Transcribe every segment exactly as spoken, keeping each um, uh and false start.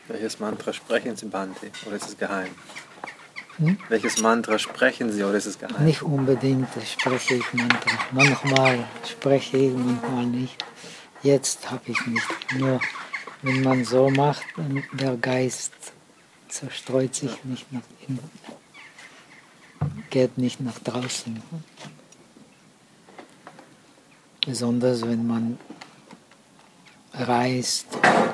Welches Mantra sprechen Sie, Bhante? Oder ist es geheim? Hm? Welches Mantra sprechen Sie oder ist es geheim? Nicht unbedingt spreche ich Mantra. Manchmal spreche ich, manchmal nicht. Jetzt habe ich nicht. Nur wenn man so macht, dann der Geist zerstreut sich ja. nicht nach innen, geht nicht nach draußen. Besonders wenn man reist,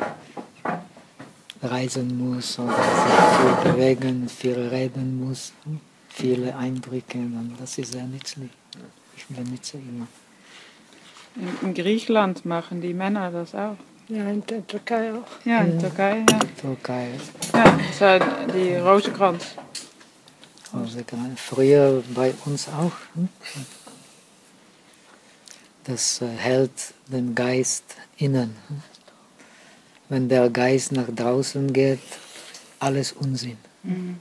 reisen muss oder sich viel bewegen, viel reden muss, viele Eindrücke, dann das ist sehr nützlich. Ich benutze immer. In, in Griechenland machen die Männer das auch. Ja, in der Türkei auch. Ja, in der Türkei, ja. Türkei. Ja, das ist die Rosenkranz. Rosenkranz. Früher bei uns auch. Das hält den Geist innen. Wenn der Geist nach draußen geht, alles Unsinn. Mhm.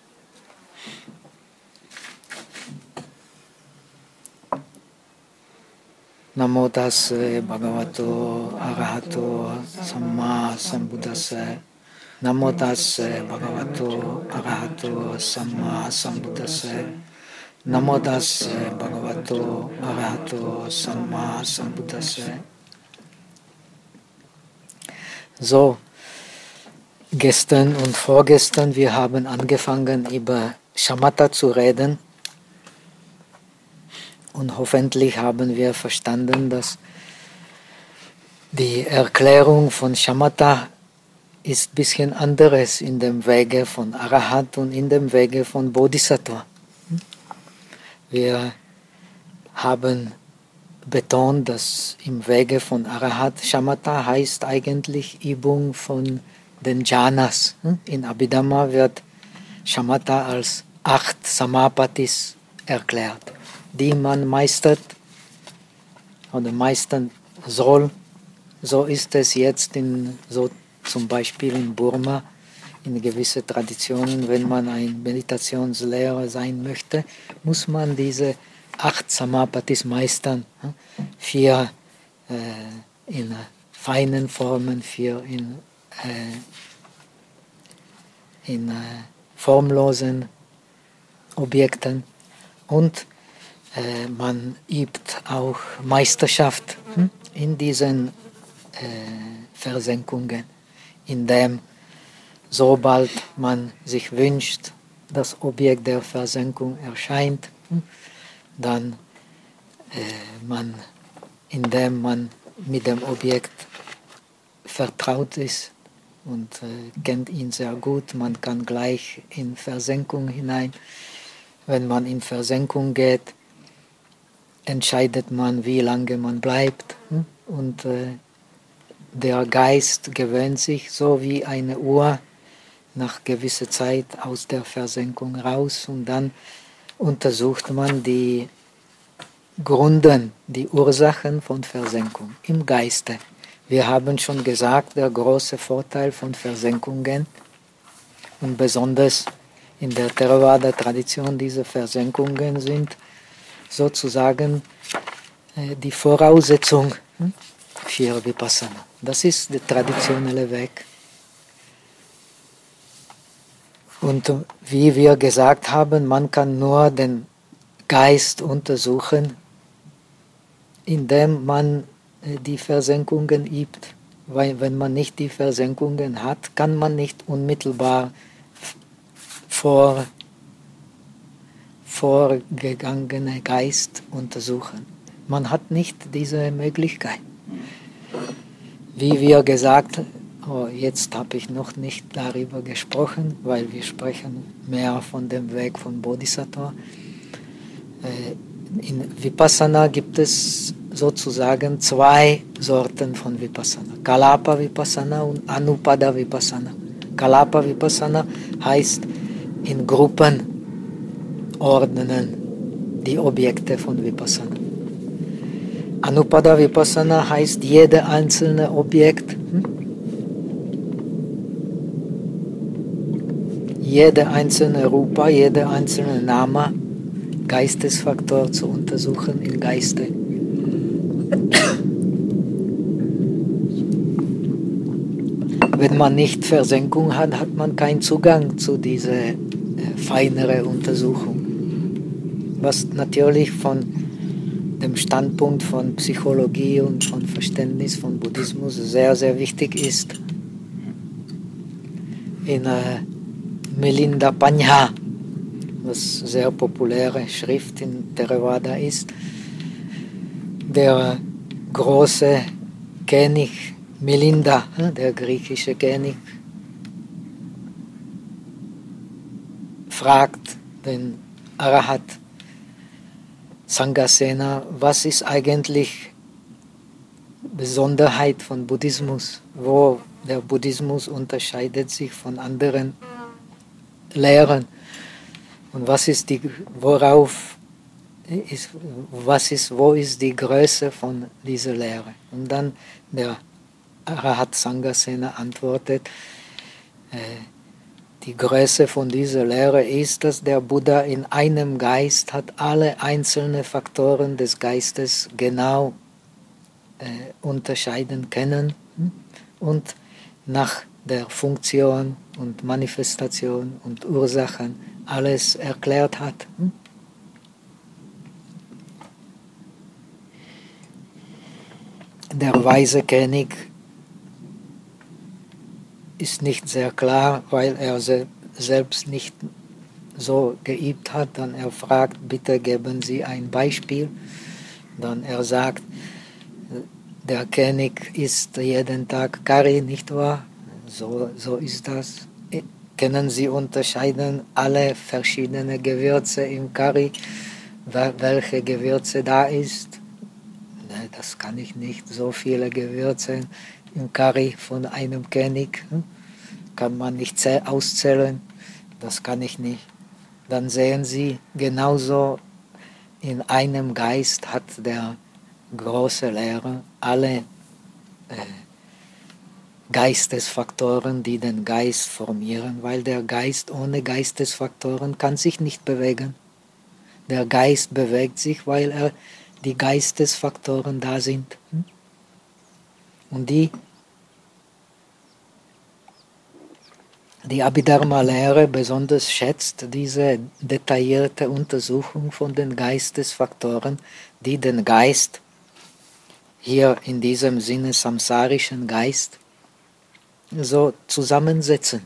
Namo tassa bhagavato arahato samma sambuddhassa. Namo tassa bhagavato arahato samma sambuddhassa. Namo tassa bhagavato arahato samma sambuddhassa. So, gestern und vorgestern, wir haben angefangen über Shamatha zu reden. Und hoffentlich haben wir verstanden, dass die Erklärung von Shamatha ist ein bisschen anderes in dem Wege von Arahat und in dem Wege von Bodhisattva. Wir haben betont, dass im Wege von Arahat Shamatha heißt eigentlich Übung von den Jhanas. In Abhidhamma wird Shamatha als acht Samapatis erklärt, die man meistert oder meistern soll. So ist es jetzt in, so zum Beispiel in Burma, in gewisse Traditionen, wenn man ein Meditationslehrer sein möchte, muss man diese acht Samapatis meistern. Vier äh, in feinen Formen, vier in, äh, in äh, formlosen Objekten und äh, man übt auch Meisterschaft hm, in diesen äh, Versenkungen, indem sobald man sich wünscht, das Objekt der Versenkung erscheint, hm, dann äh, man, indem man mit dem Objekt vertraut ist und äh, kennt ihn sehr gut, man kann gleich in Versenkung hinein. Wenn man in Versenkung geht, entscheidet man, wie lange man bleibt. Hm? Und äh, der Geist gewöhnt sich so wie eine Uhr nach gewisser Zeit aus der Versenkung raus und dann untersucht man die Gründe, die Ursachen von Versenkung im Geiste. Wir haben schon gesagt, der große Vorteil von Versenkungen und besonders in der Theravada-Tradition diese Versenkungen sind sozusagen äh, die Voraussetzung hm, für Vipassana. Das ist der traditionelle Weg. Und wie wir gesagt haben, man kann nur den Geist untersuchen, indem man die Versenkungen übt. Weil wenn man nicht die Versenkungen hat, kann man nicht unmittelbar vor, vorgegangene Geist untersuchen. Man hat nicht diese Möglichkeit. Wie wir gesagt haben, oh, jetzt habe ich noch nicht darüber gesprochen, weil wir sprechen mehr von dem Weg von Bodhisattva. In Vipassana gibt es sozusagen zwei Sorten von Vipassana. Kalapa Vipassana und Anupada Vipassana. Kalapa Vipassana heißt in Gruppen ordnen die Objekte von Vipassana. Anupada Vipassana heißt jede einzelne Objekt, hm? jede einzelne Rupa, jede einzelne Nama, Geistesfaktor zu untersuchen im Geiste. wenn man nicht Versenkung hat, hat man keinen Zugang zu dieser äh, feineren Untersuchung. Was natürlich von dem Standpunkt von Psychologie und von Verständnis von Buddhismus sehr, sehr wichtig ist. In äh, Milinda Panha, was sehr populäre Schrift in Theravada ist, der große König Milinda, der griechische König, fragt den Arahat Sanghasena, was ist eigentlich Besonderheit von Buddhismus, wo der Buddhismus unterscheidet sich von anderen Lehren und was ist die, worauf ist, was ist, wo ist die Größe von dieser Lehre? Und dann der Arahat Sanghasena antwortet, äh, die Größe von dieser Lehre ist, dass der Buddha in einem Geist hat alle einzelnen Faktoren des Geistes genau äh, unterscheiden können und nach der Funktion und Manifestation und Ursachen alles erklärt hat. Der weise König ist nicht sehr klar, weil er se selbst nicht so geübt hat. Dann er fragt, bitte geben Sie ein Beispiel. Dann er sagt, der König isst jeden Tag Curry, nicht wahr? So, so ist das. Können Sie unterscheiden alle verschiedenen Gewürze im Curry, welche Gewürze da ist? Nein, das kann ich nicht. So viele Gewürze im Curry von einem König kann man nicht auszählen, das kann ich nicht. Dann sehen Sie, genauso in einem Geist hat der große Lehrer alle äh, Geistesfaktoren, die den Geist formieren, weil der Geist ohne Geistesfaktoren kann sich nicht bewegen. Der Geist bewegt sich, weil er die Geistesfaktoren da sind. Und die, die Abhidharma-Lehre besonders schätzt diese detaillierte Untersuchung von den Geistesfaktoren, die den Geist, hier in diesem Sinne samsarischen Geist, so zusammensetzen.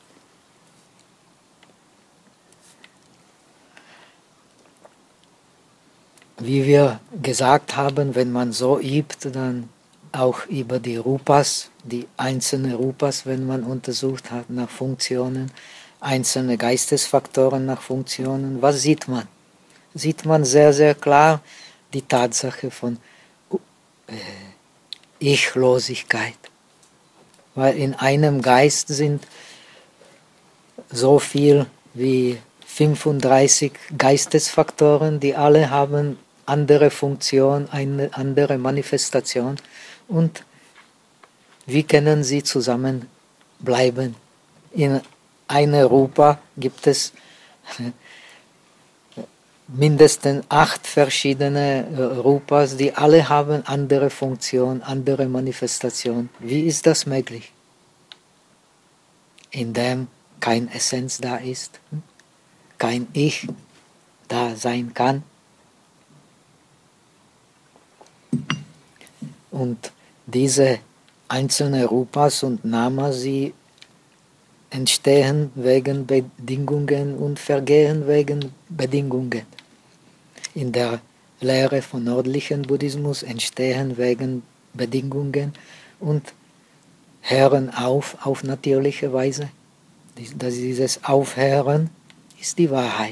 Wie wir gesagt haben, wenn man so übt, dann auch über die Rupas, die einzelnen Rupas, wenn man untersucht hat nach Funktionen, einzelne Geistesfaktoren nach Funktionen, was sieht man? Sieht man sehr, sehr klar die Tatsache von äh, Ichlosigkeit. Weil in einem Geist sind so viel wie fünfunddreißig Geistesfaktoren, die alle haben andere Funktion, eine andere Manifestation. Und wie können sie zusammenbleiben? In einer Rupa gibt es mindestens acht verschiedene Rupas, die alle haben andere Funktion, andere Manifestation. Wie ist das möglich? Indem kein Essenz da ist, kein Ich da sein kann. Und diese einzelnen Rupas und Namas, sie entstehen wegen Bedingungen und vergehen wegen Bedingungen. In der Lehre von nördlichen Buddhismus entstehen wegen Bedingungen und hören auf auf natürliche Weise. Dieses Aufhören ist die Wahrheit.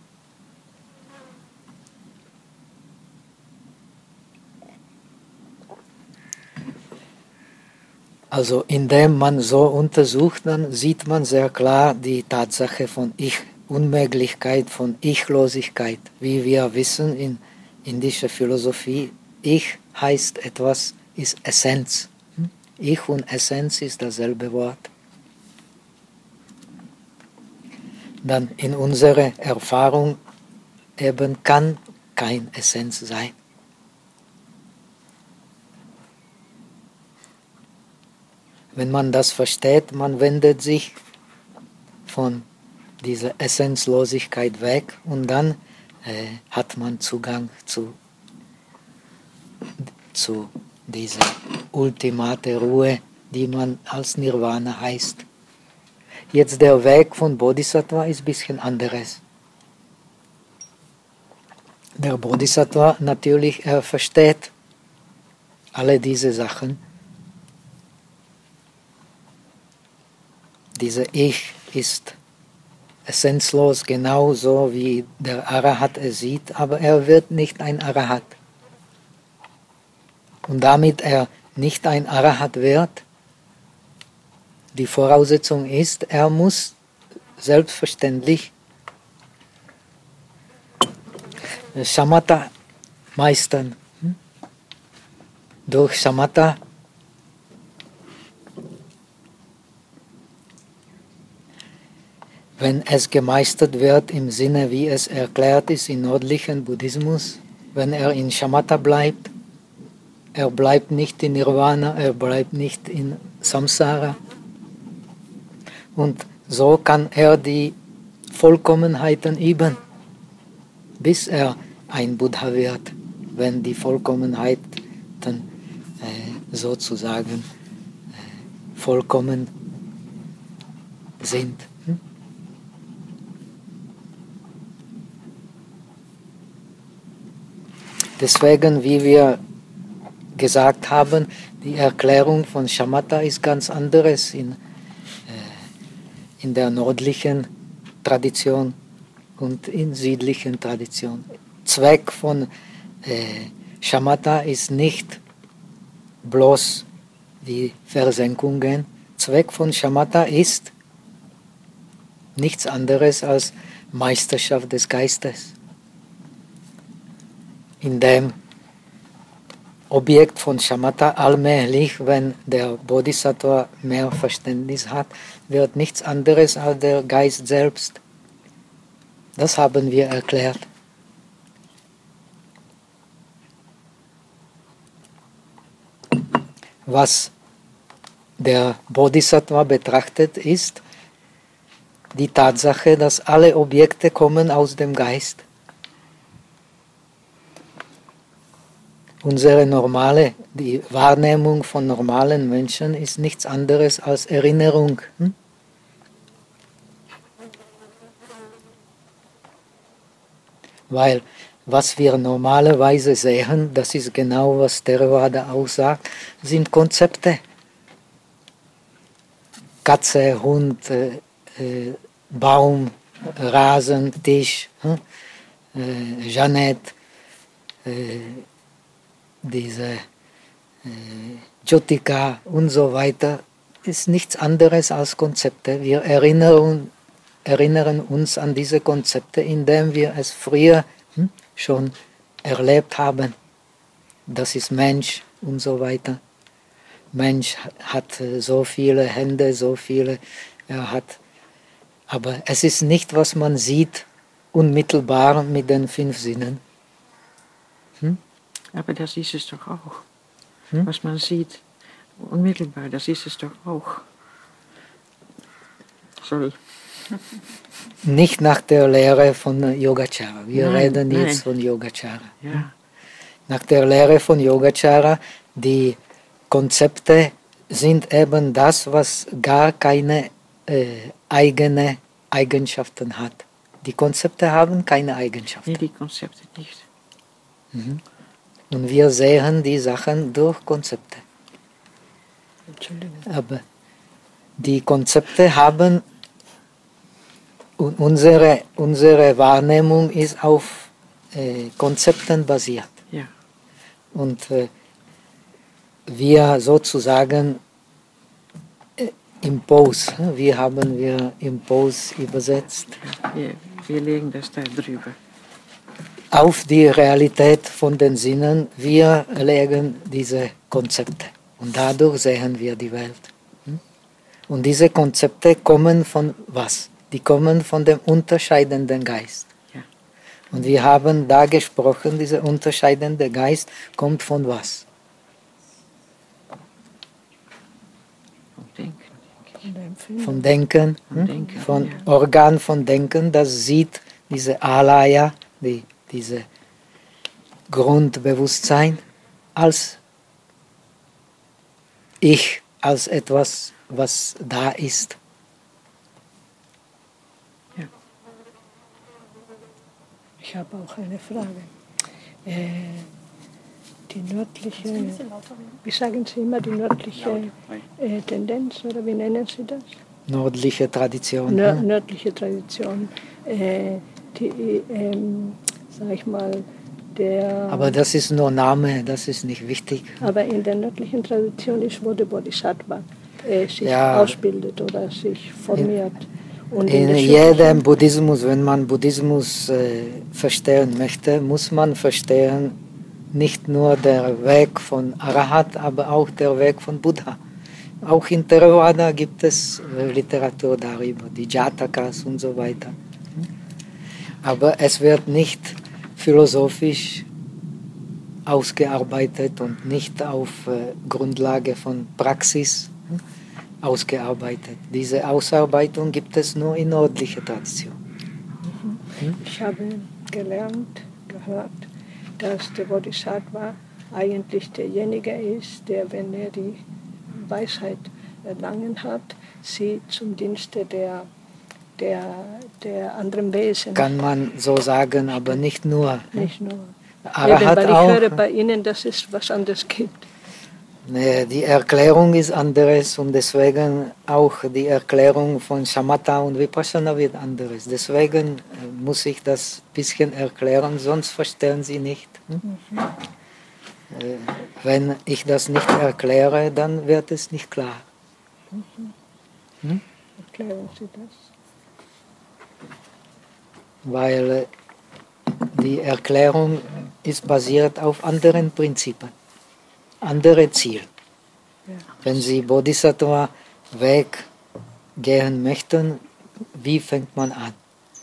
Also indem man so untersucht, dann sieht man sehr klar die Tatsache von Ich-Unmöglichkeit, von Ichlosigkeit. Wie wir wissen in indischer Philosophie, Ich heißt etwas, ist Essenz. Ich und Essenz ist dasselbe Wort. Dann in unserer Erfahrung eben kann kein Essenz sein. wenn man das versteht, man wendet sich von dieser Essenzlosigkeit weg und dann äh, hat man Zugang zu, zu dieser ultimate Ruhe, die man als Nirvana heißt. Jetzt der Weg von Bodhisattva ist ein bisschen anderes. Der Bodhisattva natürlich, er versteht alle diese Sachen. Dieser Ich ist essenzlos, genauso wie der Arahat es sieht, aber er wird nicht ein Arahat. Und damit er nicht ein Arahat wird, die Voraussetzung ist, er muss selbstverständlich Shamatha meistern. Durch Shamatha wenn es gemeistert wird im Sinne, wie es erklärt ist im nördlichen Buddhismus, wenn er in Shamatha bleibt, er bleibt nicht in Nirvana, er bleibt nicht in Samsara. Und so kann er die Vollkommenheiten üben, bis er ein Buddha wird, wenn die Vollkommenheiten äh, sozusagen äh, vollkommen sind. Hm? Deswegen, wie wir gesagt haben, die Erklärung von Shamatha ist ganz anderes in, äh, in der nördlichen Tradition und in südlichen Tradition. Zweck von äh, Shamatha ist nicht bloß die Versenkungen. Zweck von Shamatha ist nichts anderes als Meisterschaft des Geistes. In dem Objekt von Shamatha allmählich, wenn der Bodhisattva mehr Verständnis hat, wird nichts anderes als der Geist selbst. Das haben wir erklärt. Was der Bodhisattva betrachtet, ist die Tatsache, dass alle Objekte kommen aus dem Geist. Unsere normale, die Wahrnehmung von normalen Menschen ist nichts anderes als Erinnerung. Hm? Weil was wir normalerweise sehen, das ist genau, was Theravada auch sagt, sind Konzepte. Katze, Hund, äh, äh, Baum, Rasen, Tisch, äh, Jeanette, äh, diese äh, Jyotika und so weiter, ist nichts anderes als Konzepte. Wir erinnern, erinnern uns an diese Konzepte, indem wir es früher hm, schon erlebt haben. Das ist Mensch und so weiter. Mensch hat so viele Hände, so viele, er hat, aber es ist nicht, was man sieht, unmittelbar mit den fünf Sinnen. Hm? Aber das ist es doch auch. Hm? Was man sieht, unmittelbar, das ist es doch auch. Sorry. Nicht nach der Lehre von Yogacara. Wir Nein, reden nein. jetzt von Yogacara. Ja. Nach der Lehre von Yogacara, die Konzepte sind eben das, was gar keine äh, eigene Eigenschaften hat. Die Konzepte haben keine Eigenschaften. Nee, die Konzepte nicht. Mhm. Und wir sehen die Sachen durch Konzepte. Entschuldigung. Aber die Konzepte haben, und unsere, unsere Wahrnehmung ist auf äh, Konzepten basiert. Ja. Und äh, wir sozusagen äh, Impose, wie haben wir Impose übersetzt? Wir, wir legen das da drüber. Auf die Realität von den Sinnen, wir legen diese Konzepte und dadurch sehen wir die Welt. Und diese Konzepte kommen von was? Die kommen von dem unterscheidenden Geist. Ja. Und wir haben da gesprochen, dieser unterscheidende Geist kommt von was? Denken, denke ich. Von Denken, Von hm? Denken, von ja. Organ von Denken, das sieht diese Alaya, die, diese Grundbewusstsein als Ich, als etwas, was da ist. Ja. Ich habe auch eine Frage. Äh, die nördliche, wie sagen Sie immer, die nördliche äh, Tendenz, oder wie nennen Sie das? Nördliche Tradition. Nör hm? nördliche Tradition. Äh, die, ähm, sag ich mal, der... Aber das ist nur Name, das ist nicht wichtig. Aber in der nördlichen Tradition ist, wo der Bodhisattva äh, sich Ja. ausbildet oder sich formiert. Und In der jedem südlichen- Buddhismus, wenn man Buddhismus äh, verstehen möchte, muss man verstehen, nicht nur der Weg von Arahat, aber auch der Weg von Buddha. Auch in Theravada gibt es äh, Literatur darüber, die Jatakas und so weiter. Aber es wird nicht philosophisch ausgearbeitet und nicht auf äh, Grundlage von Praxis hm, ausgearbeitet. Diese Ausarbeitung gibt es nur in nördlicher Tradition. Ich habe gelernt, gehört, dass der Bodhisattva eigentlich derjenige ist, der, wenn er die Weisheit erlangen hat, sie zum Dienste der, der, der anderen Wesen. Kann man so sagen, aber nicht nur. Nicht nur. Arahat Eben, weil ich auch. höre bei Ihnen, dass es was anderes gibt. Nee, die Erklärung ist anderes und deswegen auch die Erklärung von Shamatha und Vipassana wird anderes. Deswegen äh, muss ich das ein bisschen erklären, sonst verstehen Sie nicht. Hm? Mhm. Äh, wenn ich das nicht erkläre, dann wird es nicht klar. Mhm. Hm? Erklären Sie das. Weil äh, die Erklärung ist basiert auf anderen Prinzipien, andere Ziele. Ja. Wenn Sie Bodhisattva Weg gehen möchten, wie fängt man an?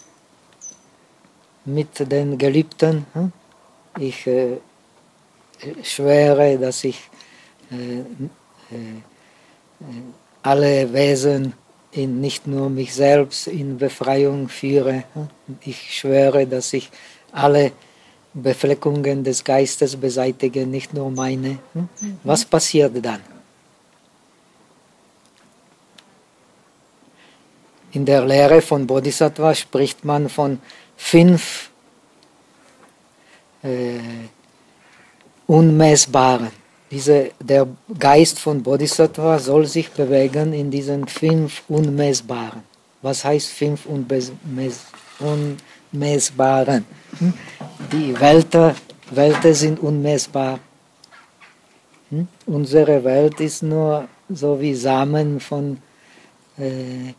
Mit den Geliebten. Hm? Ich äh, schwöre, dass ich äh, äh, alle Wesen, in, nicht nur mich selbst, in Befreiung führe. Hm? Ich schwöre, dass ich alle Befleckungen des Geistes beseitige, nicht nur meine. Hm? Mhm. Was passiert dann? In der Lehre von Bodhisattva spricht man von fünf äh, Unmessbaren. Diese, der Geist von Bodhisattva soll sich bewegen in diesen fünf Unmessbaren. Was heißt fünf Unmess Unmessbaren? Hm? Die Welten, Welten sind unmessbar. Hm? Unsere Welt ist nur so wie Samen von äh,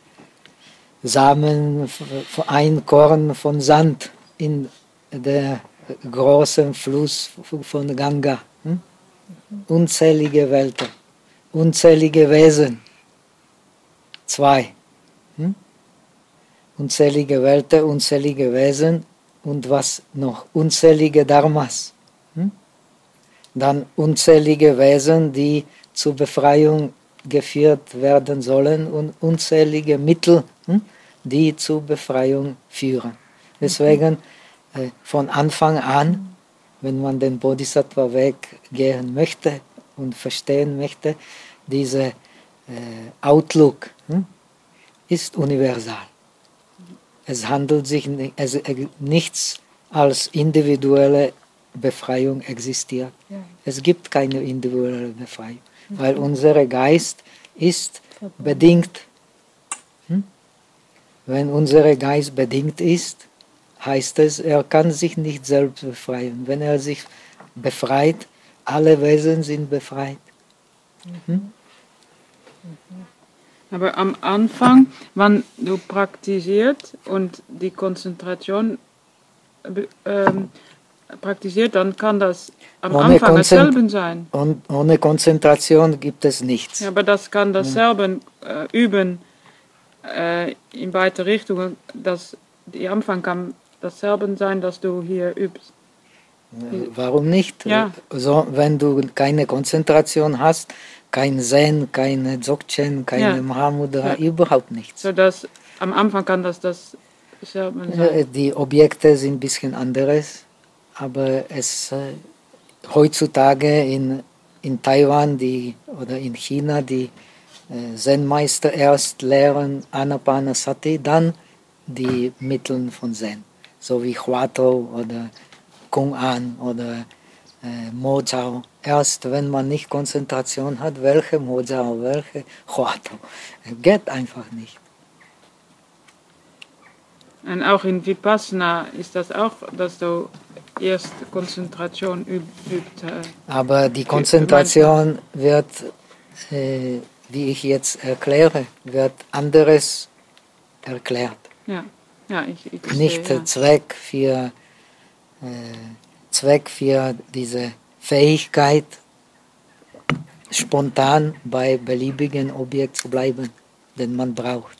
Samen, ein Korn von Sand in der großen Fluss von Ganga. Hm? Unzählige Welten, unzählige Wesen. Zwei. Hm? Unzählige Welten, unzählige Wesen und was noch? Unzählige Dharmas. Hm? Dann unzählige Wesen, die zur Befreiung geführt werden sollen und unzählige Mittel, hm? die zur Befreiung führen. Deswegen äh, von Anfang an, wenn man den Bodhisattva-Weg gehen möchte und verstehen möchte, dieser äh, Outlook hm, ist universal. Es handelt sich nicht, es, nichts als individuelle Befreiung existiert. Ja. Es gibt keine individuelle Befreiung, mhm. weil unser Geist ist bedingt. Hm? Wenn unser Geist bedingt ist, heißt es, er kann sich nicht selbst befreien. Wenn er sich befreit, alle Wesen sind befreit. Hm? Aber am Anfang, wenn du praktizierst und die Konzentration ähm, praktisiert, dann kann das am Ohne Anfang Konzent- dasselbe sein. Und ohne Konzentration gibt es nichts. Ja, aber das kann dasselbe äh, üben äh, in beide Richtungen. Dass die Anfang kann dasselbe sein, dass du hier übst. Warum nicht? Ja. So, wenn du keine Konzentration hast, kein Zen, keine Dzogchen, keine Ja. Mahamudra, Ja. überhaupt nichts. So dass am Anfang kann das dasselbe Äh, sein. Die Objekte sind ein bisschen anderes, aber es äh, heutzutage in, in Taiwan die, oder in China die äh, Zen-Meister erst lehren Anapanasati, dann die Mittel von Zen, so wie Huatou oder Kung An oder äh, Mo Zhao. Erst wenn man nicht Konzentration hat, welche Mo Zhao, welche Huatou, geht einfach nicht. Und auch in Vipassana ist das auch, dass du erst Konzentration übt. übt äh, Aber die Konzentration wird, äh, wie ich jetzt erkläre, wird anderes erklärt. ja, ja, ich, ich Nicht sehe, ja. Zweck für, äh, Zweck für diese Fähigkeit, spontan bei beliebigen Objekt zu bleiben, den man braucht.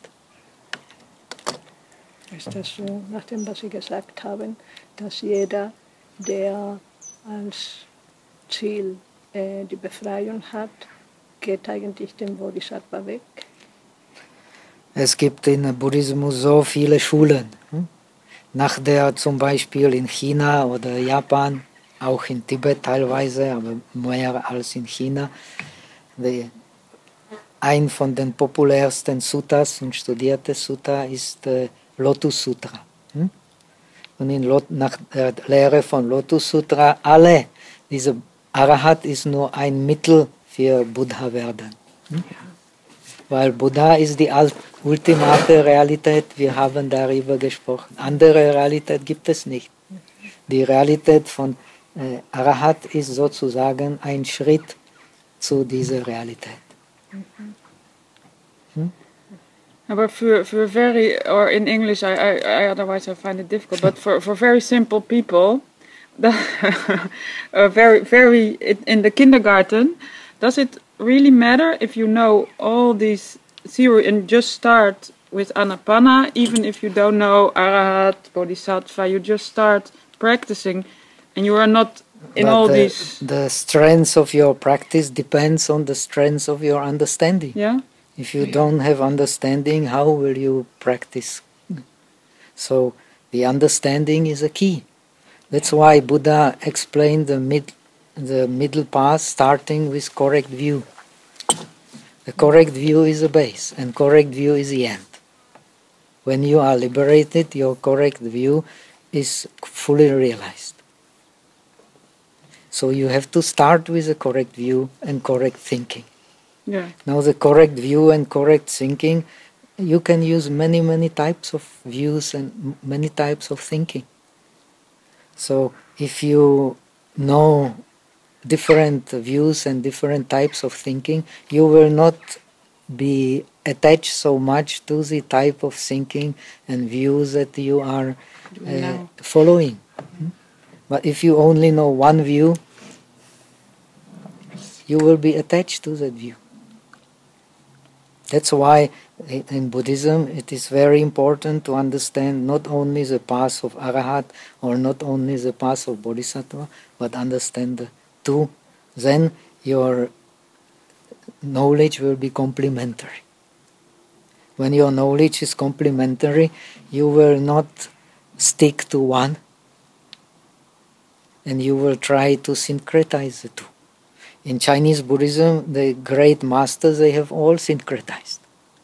Ist das so, nach dem, was Sie gesagt haben, dass jeder, der als Ziel äh, die Befreiung hat, geht eigentlich dem Bodhisattva weg? Es gibt im Buddhismus so viele Schulen. hm? Nach der zum Beispiel in China oder Japan, auch in Tibet teilweise, aber mehr als in China. Die, ein von den populärsten Suttas und studierte Sutta ist äh, Lotus Sutra. hm? Und in Lot, nach der Lehre von Lotus Sutra, alle, diese Arahat ist nur ein Mittel für Buddha werden. hm? Weil Buddha ist die ultimate Realität, wir haben darüber gesprochen. Andere Realität gibt es nicht. Die Realität von äh, Arahat ist sozusagen ein Schritt zu dieser Realität. Hm? But for, for very, or in English, I, I, I otherwise I find it difficult, but for, for very simple people, that, uh, very, very, in the kindergarten, does it really matter if you know all these theory and just start with Anapana, even if you don't know Arahat, Bodhisattva, you just start practicing and you are not in But all the, these... the strength of your practice depends on the strength of your understanding. Yeah? If you don't have understanding, how will you practice? So the understanding is a key. That's why Buddha explained the mid, the middle path starting with correct view. The correct view is the base, and correct view is the end. When you are liberated, your correct view is fully realized. So you have to start with a correct view and correct thinking. Yeah. Now the correct view and correct thinking, you can use many, many types of views and m- many types of thinking. So if you know different views and different types of thinking, you will not be attached so much to the type of thinking and views that you are uh, following. Hmm? But if you only know one view, you will be attached to that view. That's why in Buddhism it is very important to understand not only the path of Arahat or not only the path of Bodhisattva, but understand the two. Then your knowledge will be complementary. When your knowledge is complementary, you will not stick to one, and you will try to syncretize the two. In Chinese Buddhism, the great masters, they have all syncretized.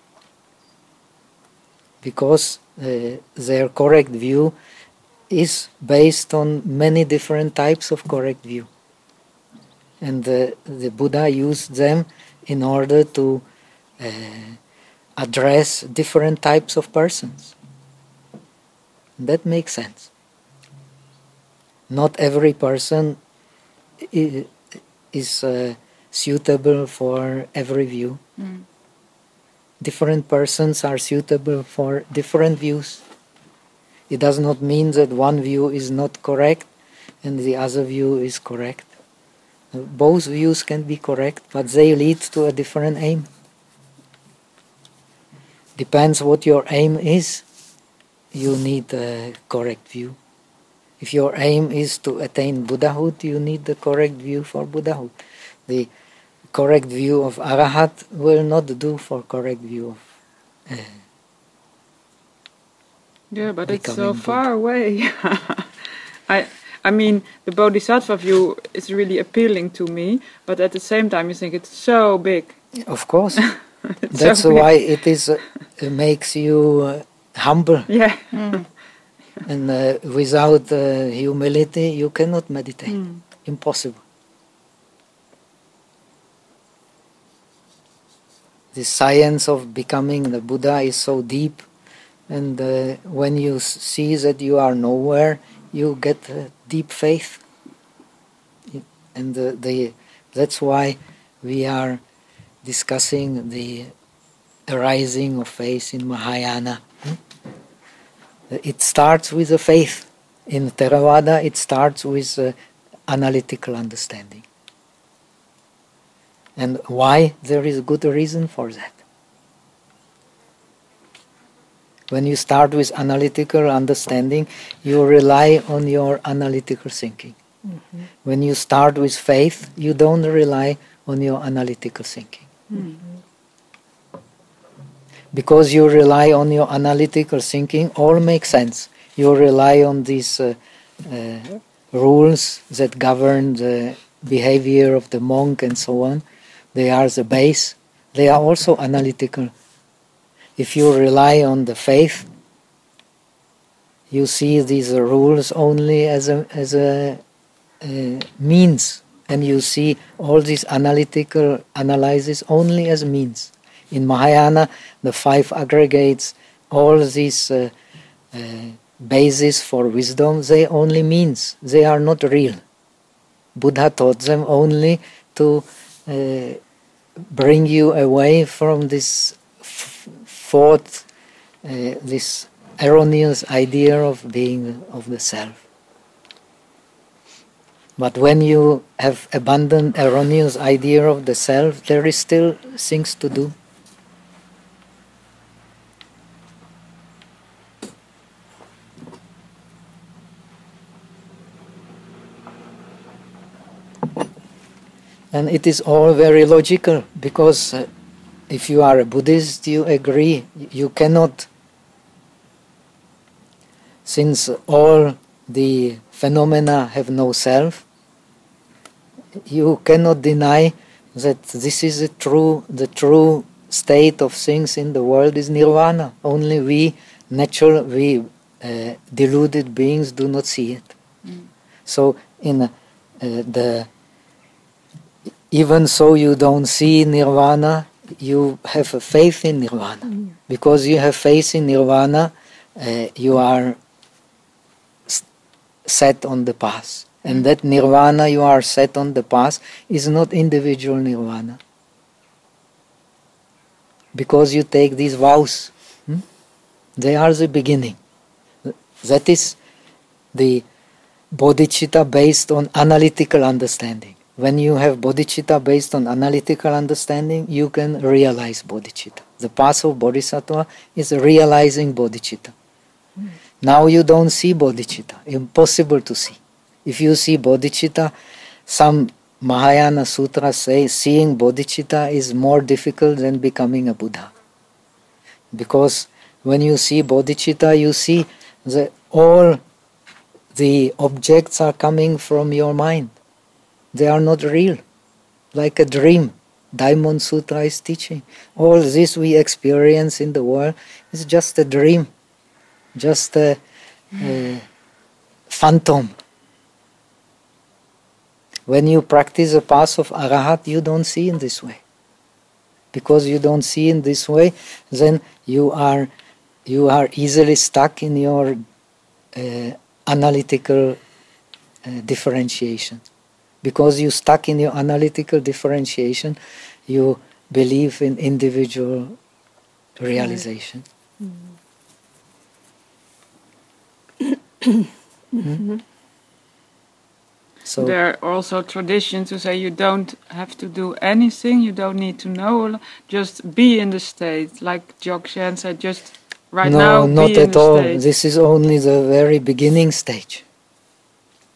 Because uh, their correct view is based on many different types of correct view. And the, the Buddha used them in order to uh, address different types of persons. And that makes sense. Not every person is, is uh, suitable for every view. Mm. Different persons are suitable for different views. It does not mean that one view is not correct and the other view is correct. Both views can be correct, but they lead to a different aim. Depends what your aim is, you need a correct view. If your aim is to attain Buddhahood, you need the correct view for Buddhahood. The correct view of Arahat will not do for correct view of uh, yeah, but it's so becoming far away. I I mean, the Bodhisattva view is really appealing to me, but at the same time you think it's so big. Of course. It's That's so big. why it is uh, it makes you uh, humble. Yeah. And uh, without uh, humility, you cannot meditate. Mm. Impossible. The science of becoming the Buddha is so deep, and uh, when you s- see that you are nowhere, you get uh, deep faith. It- And the, the, that's why we are discussing the arising of faith in Mahayana. Hmm? It starts with a faith. In Theravada, it starts with uh, analytical understanding. And why? There is a good reason for that. When you start with analytical understanding, you rely on your analytical thinking. Mm-hmm. When you start with faith, you don't rely on your analytical thinking. Mm-hmm. Because you rely on your analytical thinking, all makes sense. You rely on these uh, uh, rules that govern the behavior of the monk and so on. They are the base. They are also analytical. If you rely on the faith, you see these uh, rules only as a, as a uh, means, and you see all these analytical analysis only as means. In Mahayana, the five aggregates, all these uh, uh, bases for wisdom, they only means. They are not real. Buddha taught them only to uh, bring you away from this f- thought, uh, this erroneous idea of being of the self. But when you have abandoned erroneous idea of the self, there is still things to do. And it is all very logical, because uh, if you are a Buddhist, you agree, you cannot, since all the phenomena have no self, you cannot deny that this is the true, the true state of things in the world is nirvana. Only we, natural, we uh, deluded beings do not see it. Mm. So in uh, the even so you don't see nirvana, you have a faith in nirvana. Mm. Because you have faith in nirvana, uh, you are s- set on the path. And that nirvana you are set on the path is not individual nirvana. Because you take these vows. Hmm? They are the beginning. That is the bodhicitta based on analytical understanding. When you have bodhicitta based on analytical understanding, you can realize bodhicitta. The path of bodhisattva is realizing bodhicitta. Mm. Now you don't see bodhicitta. Impossible to see. If you see bodhicitta, some Mahayana sutras say seeing bodhicitta is more difficult than becoming a Buddha. Because when you see bodhicitta, you see that all the objects are coming from your mind. They are not real, like a dream. Diamond Sutra is teaching. All this we experience in the world is just a dream, just a, a phantom. When you practice the path of Arahat, you don't see in this way. Because you don't see in this way, then you are you are easily stuck in your uh, analytical uh, differentiation. Because you stuck in your analytical differentiation, you believe in individual realization. Mm. hmm? So there are also traditions who say you don't have to do anything, you don't need to know, just be in the state. Like Dzogchen said, just right no, now not be in at the all. state. This is only the very beginning stage.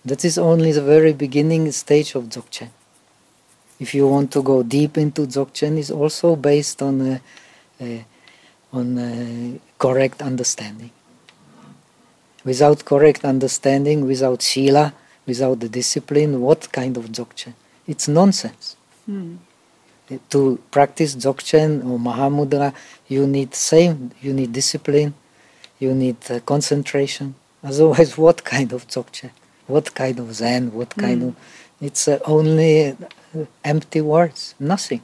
That is only the very beginning stage of Dzogchen. If you want to go deep into Dzogchen, it's also based on a, a, on a correct understanding. Without correct understanding, without Sila, without the discipline, what kind of Dzogchen? It's nonsense. Hmm. To practice Dzogchen or Mahamudra, you need same, you need discipline, you need uh, concentration. Otherwise, what kind of Dzogchen? What kind of Zen? What kind mm. of... It's uh, only uh, empty words, nothing.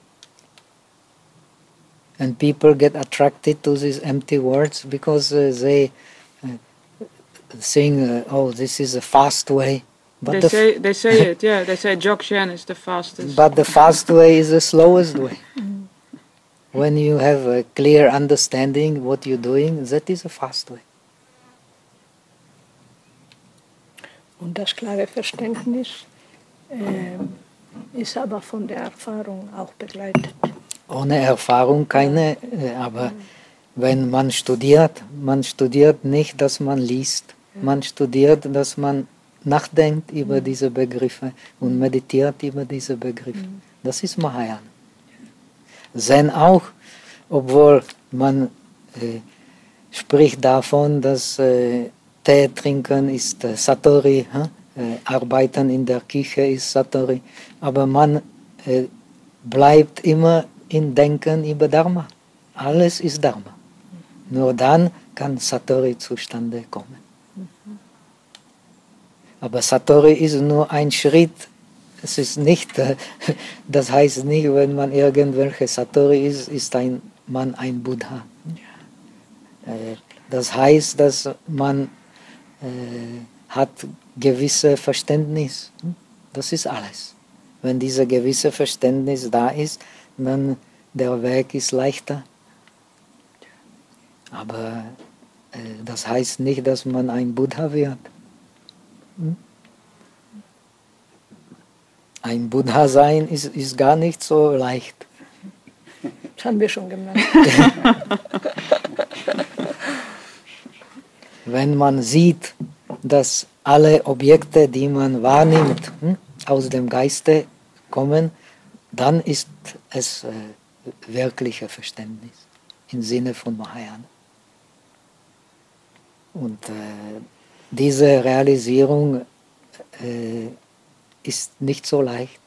And people get attracted to these empty words because uh, they uh, think, uh, oh, this is a fast way. But they, the say, they say it, yeah. They say Dzogchen is the fastest. But the fast way is the slowest way. When you have a clear understanding what you're doing, that is a fast way. Und das klare Verständnis äh, ist aber von der Erfahrung auch begleitet. Ohne Erfahrung keine, äh, aber wenn man studiert, man studiert nicht, dass man liest. Man studiert, dass man nachdenkt über mhm. diese Begriffe und meditiert über diese Begriffe. Mhm. Das ist Mahayana. Zen auch, obwohl man äh, spricht davon, dass äh, Tee trinken ist äh, Satori, äh, arbeiten in der Küche ist Satori, aber man äh, bleibt immer in Denken über Dharma. Alles ist Dharma. Nur dann kann Satori zustande kommen. Aber Satori ist nur ein Schritt. Es ist nicht, äh, das heißt nicht, wenn man irgendwelche Satori ist, ist ein, man ein Buddha. Äh, das heißt, dass man äh, hat gewisse Verständnis. Das ist alles. Wenn dieses gewisse Verständnis da ist, dann der Weg ist leichter. Aber äh, das heißt nicht, dass man ein Buddha wird. Hm? Ein Buddha sein ist, ist gar nicht so leicht. Das haben wir schon gemerkt. Wenn man sieht, dass alle Objekte, die man wahrnimmt, hm, aus dem Geiste kommen, dann ist es äh, wirkliche Verständnis im Sinne von Mahayana. Und äh, diese Realisierung äh, ist nicht so leicht,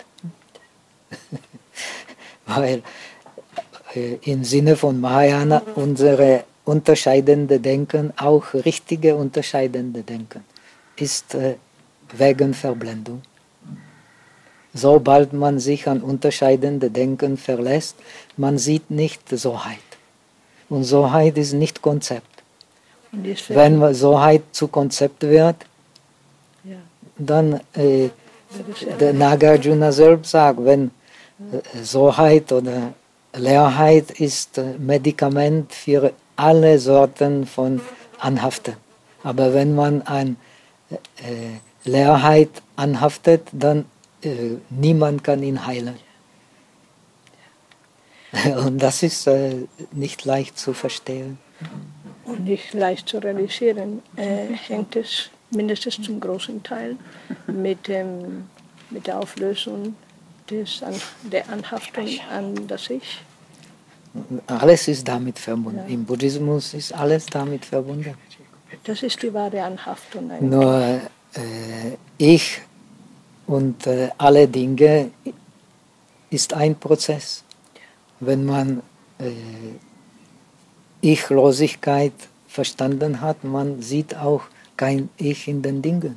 weil äh, im Sinne von Mahayana unsere unterscheidende Denken, auch richtige unterscheidende Denken, ist äh, wegen Verblendung. Sobald man sich an unterscheidende Denken verlässt, man sieht nicht Soheit. Und Soheit ist nicht Konzept. Wenn Soheit zu Konzept wird, ja. dann, äh, der Nagarjuna selbst sagt, wenn äh, Soheit oder Leerheit ist äh, Medikament für alle Sorten von Anhaften. Aber wenn man an äh, Leerheit anhaftet, dann äh, niemand kann ihn heilen. Und das ist äh, nicht leicht zu verstehen. Und nicht leicht zu realisieren, äh, hängt es mindestens zum großen Teil mit, dem, mit der Auflösung des, an, der Anhaftung an das Ich. Alles ist damit verbunden. Ja. Im Buddhismus ist alles damit verbunden. Das ist die wahre Anhaftung eigentlich. Nur äh, ich und äh, alle Dinge ist ein Prozess. Wenn man äh, Ichlosigkeit verstanden hat, man sieht auch kein Ich in den Dingen.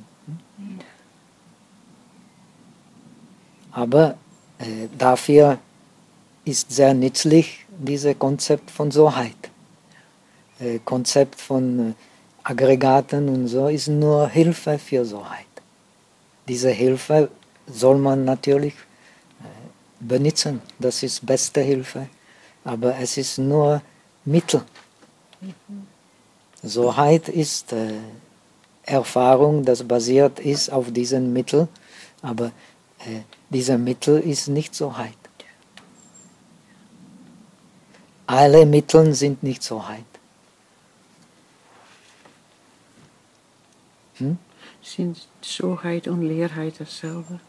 Aber äh, dafür ist sehr nützlich dieses Konzept von Soheit. Äh, Konzept von äh, Aggregaten und so ist nur Hilfe für Soheit. Diese Hilfe soll man natürlich äh, benutzen. Das ist beste Hilfe. Aber es ist nur Mittel. Soheit ist äh, Erfahrung, das basiert ist auf diesen Mittel, aber äh, dieser Mittel ist nicht Soheit. Alle Mittel sind nicht Soheit. Hm? Sind Soheit und Leerheit dasselbe?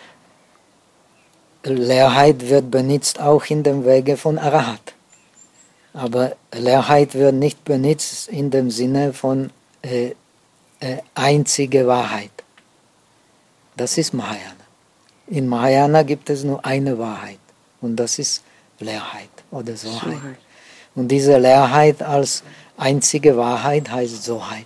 Leerheit wird benutzt auch in dem Wege von Arahat. Aber Leerheit wird nicht benutzt in dem Sinne von äh, äh, einzige Wahrheit. Das ist Mahayana. In Mahayana gibt es nur eine Wahrheit und das ist Leerheit oder Soheit. Soheit. Und diese Leerheit als einzige Wahrheit heißt Soheit.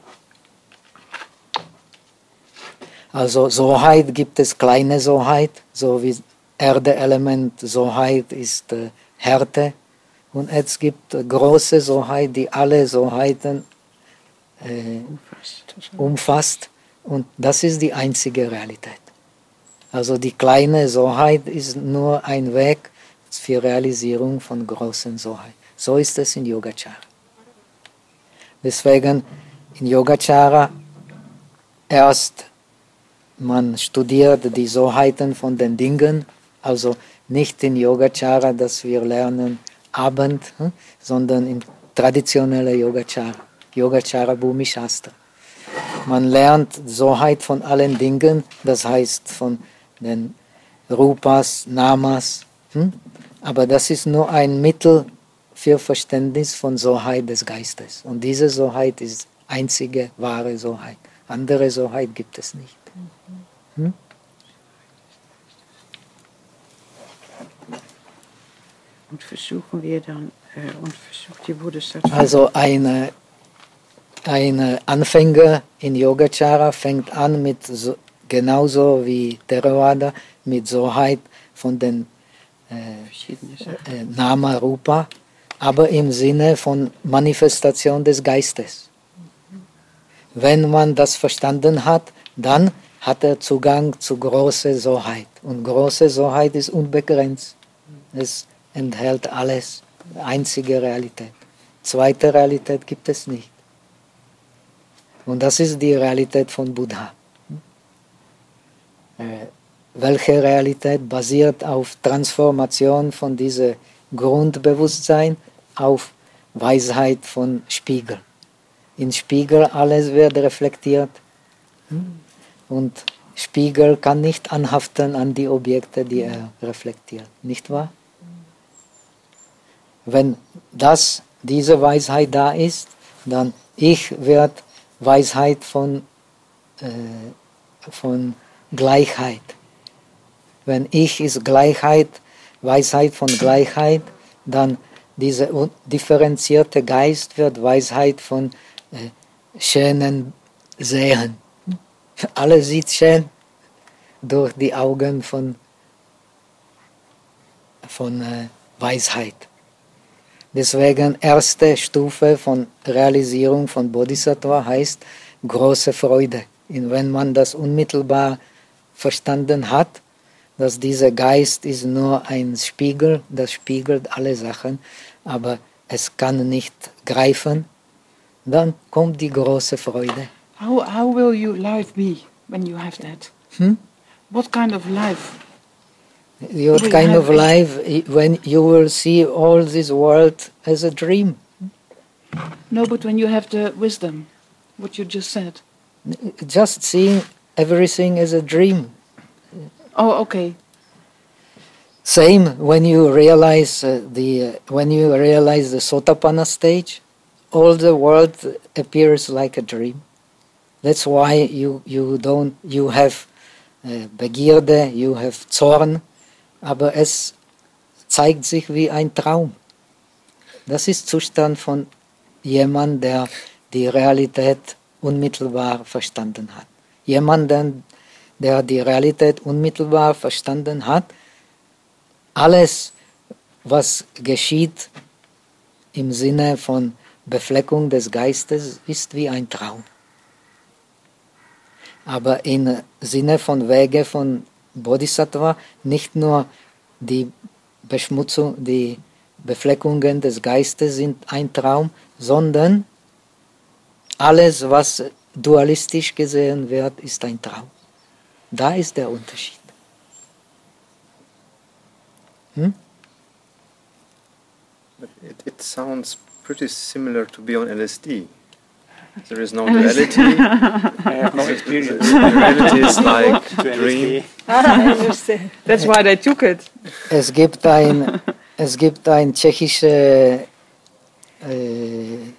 Also Soheit gibt es kleine Soheit, so wie Erdeelement Soheit ist äh, Härte. Und es gibt äh, große Soheit, die alle Soheiten äh, umfasst. Und das ist die einzige Realität. Also die kleine Soheit ist nur ein Weg für Realisierung von großen Soheit. So ist es in Yogacara. Deswegen in Yogacara erst man studiert die Soheiten von den Dingen, also nicht in Yogacara, dass wir lernen Abend, sondern in traditioneller Yogacara, Yogacara Bhumi Shastra. Man lernt Soheit von allen Dingen, das heißt von den Rupas, Namas, hm? aber das ist nur ein Mittel für Verständnis von Soheit des Geistes. Und diese Soheit ist einzige wahre Soheit. Andere Soheit gibt es nicht. Hm? Und versuchen wir dann, äh, und versucht die Bodhisattva. Also eine, ein Anfänger in Yogacara fängt an mit, so, genauso wie Theravada, mit Soheit von den äh, äh, Nama Rupa, aber im Sinne von Manifestation des Geistes. Wenn man das verstanden hat, dann hat er Zugang zu großer Soheit. Und große Soheit ist unbegrenzt. Es enthält alles, einzige Realität. Zweite Realität gibt es nicht. Und das ist die Realität von Buddha. Äh, welche Realität basiert auf Transformation von diesem Grundbewusstsein auf Weisheit von Spiegel. In Spiegel alles wird reflektiert und Spiegel kann nicht anhaften an die Objekte, die er reflektiert. Nicht wahr? Wenn das, diese Weisheit da ist, dann ich werde Weisheit von, äh, von Gleichheit. Wenn ich ist Gleichheit, Weisheit von Gleichheit, dann dieser differenzierte Geist wird Weisheit von äh, schönen Sehen. Alles sieht schön durch die Augen von, von äh, Weisheit. Deswegen erste Stufe von Realisierung von Bodhisattva heißt große Freude. Und wenn man das unmittelbar verstanden hat, dass dieser Geist ist nur ein Spiegel, das spiegelt alle Sachen, aber es kann nicht greifen, dann kommt die große Freude. How, how will your life be when you have that? Hmm? What kind of life? Your will kind you of have? life when you will see all this world as a dream. No, but when you have the wisdom, what you just said. Just seeing everything as a dream. Oh, okay. Same when you realize uh, the uh, when you realize the Sotapanna stage, all the world appears like a dream. That's why you you don't you have uh, Begierde, you have Zorn, aber es zeigt sich wie ein Traum. Das ist Zustand von jemand, der die Realität unmittelbar verstanden hat. Jemand, der die Realität unmittelbar verstanden hat, alles, was geschieht im Sinne von Befleckung des Geistes, ist wie ein Traum. Aber im Sinne von Wege von Bodhisattva nicht nur die Beschmutzung, die Befleckungen des Geistes sind ein Traum, sondern alles, was dualistisch gesehen wird, ist ein Traum. Da ist der Unterschied. Hm? It, it sounds pretty similar to be on L S D. There is no duality. I have no experience. Duality is like To dream. understand. That's why they took it. Es gibt ein, es gibt ein tschechischer äh, äh,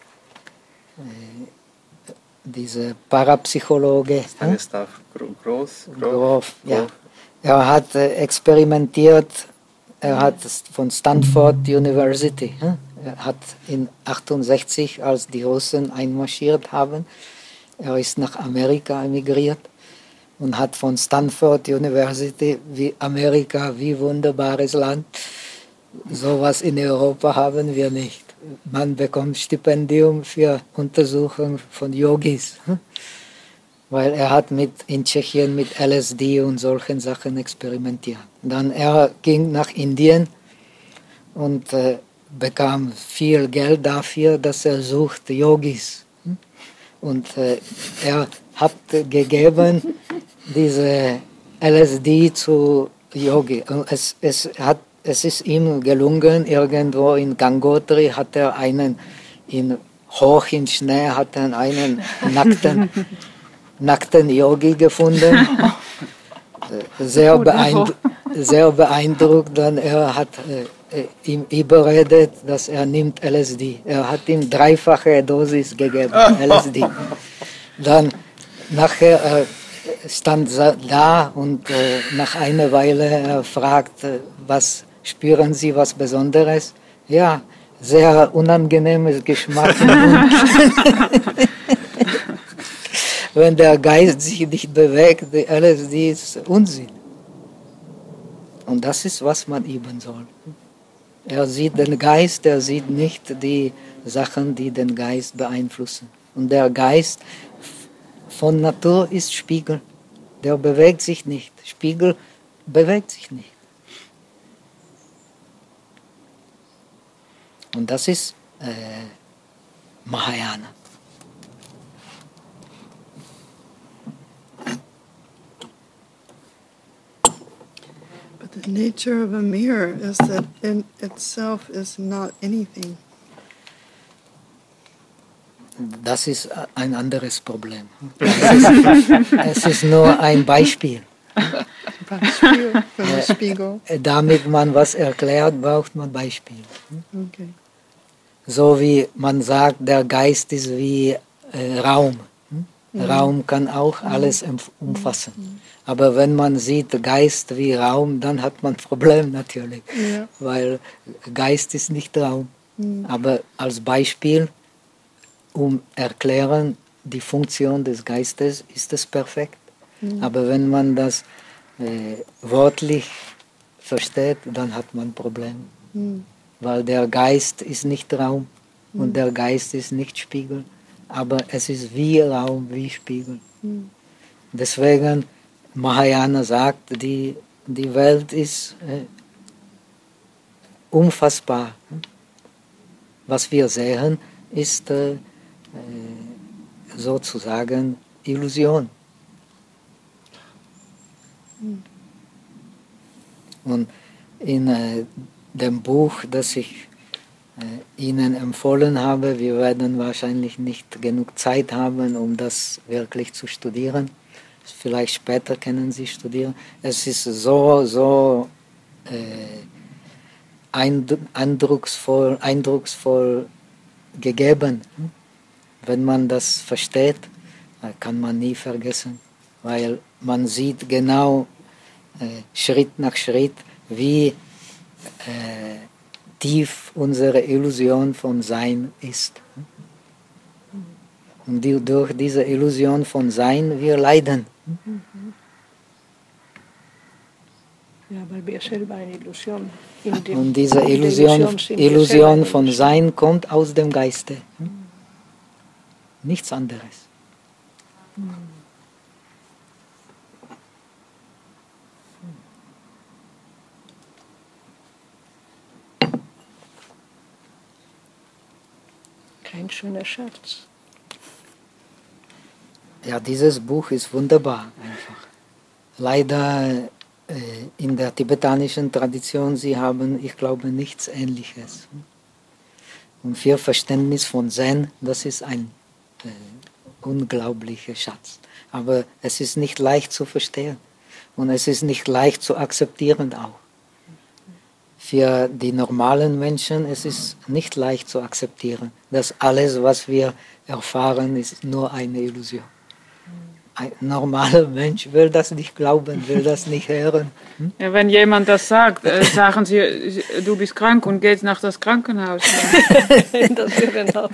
dieser Parapsychologe, hm? Stanislav Gro- Groß. Grof, ja. Grof. Er hat äh, experimentiert, er hat von Stanford University, hm? Er hat in achtundsechzig, als die Russen einmarschiert haben, er ist nach Amerika emigriert und hat von Stanford University, wie Amerika, wie wunderbares Land, sowas in Europa haben wir nicht. Man bekommt Stipendium für Untersuchung von Yogis, hm? Weil er hat mit, in Tschechien mit L S D und solchen Sachen experimentiert. Dann er ging nach Indien und äh, bekam viel Geld dafür, dass er sucht Yogis. hm? Und äh, er hat gegeben diese L S D zu Yogi. Und es, es, hat, es ist ihm gelungen, irgendwo in Gangotri hat er einen, in, hoch im Schnee hat er einen nackten, nackten Yogi gefunden. Sehr, beeindru sehr beeindruckt, dann er hat äh, ihm überredet, dass er nimmt L S D. Er hat ihm dreifache Dosis gegeben, L S D. Dann nachher äh, stand er da und äh, nach einer Weile er fragt, äh, was spüren Sie was Besonderes? Ja, sehr unangenehmes Geschmack im Mund. Wenn der Geist sich nicht bewegt, die L S D ist Unsinn. Und das ist, was man üben soll. Er sieht den Geist, er sieht nicht die Sachen, die den Geist beeinflussen. Und der Geist von Natur ist Spiegel. Der bewegt sich nicht. Spiegel bewegt sich nicht. Und das ist äh, Mahayana. The nature of a mirror is that in itself is not anything. Das ist ein anderes Problem. Es ist, es ist nur ein Beispiel. Beispiel von dem Spiegel. Damit man was erklärt, braucht man Beispiele. Okay. So wie man sagt, der Geist ist wie äh, Raum. Mhm. Raum kann auch alles umfassen. Mhm. Aber wenn man sieht Geist wie Raum, dann hat man ein Problem natürlich. Ja. Weil Geist ist nicht Raum. Mhm. Aber als Beispiel, um erklären, die Funktion des Geistes, ist es perfekt. Mhm. Aber wenn man das äh, wörtlich versteht, dann hat man ein Problem. Mhm. Weil der Geist ist nicht Raum mhm. und der Geist ist nicht Spiegel. Aber es ist wie Raum, wie Spiegel. Mhm. Deswegen, Mahayana sagt, die, die Welt ist äh, unfassbar. Was wir sehen, ist äh, sozusagen Illusion. Mhm. Und in äh, dem Buch, das ich äh, Ihnen empfohlen habe, wir werden wahrscheinlich nicht genug Zeit haben, um das wirklich zu studieren. Vielleicht später können Sie studieren. Es ist so, so äh, eindrucksvoll, eindrucksvoll gegeben. Wenn man das versteht, kann man nie vergessen, weil man sieht genau äh, Schritt nach Schritt, wie äh, tief unsere Illusion von Sein ist. Und die, durch diese Illusion von Sein wir leiden. Ja, weil wir selber eine Illusion in dem, und diese Illusion, Illusion, Illusion von Sein kommt aus dem Geiste. Nichts anderes. Kein schöner Scherz. Ja, dieses Buch ist wunderbar einfach. Leider äh, in der tibetanischen Tradition, sie haben, ich glaube, nichts Ähnliches. Und für Verständnis von Zen, das ist ein äh, unglaublicher Schatz. Aber es ist nicht leicht zu verstehen und es ist nicht leicht zu akzeptieren auch. Für die normalen Menschen es ist nicht leicht zu akzeptieren, dass alles, was wir erfahren, ist nur eine Illusion. Ein normaler Mensch will das nicht glauben, will das nicht hören. Hm? Ja, wenn jemand das sagt, äh, sagen sie, du bist krank und gehst nach das Krankenhaus. In das Irrenhaus.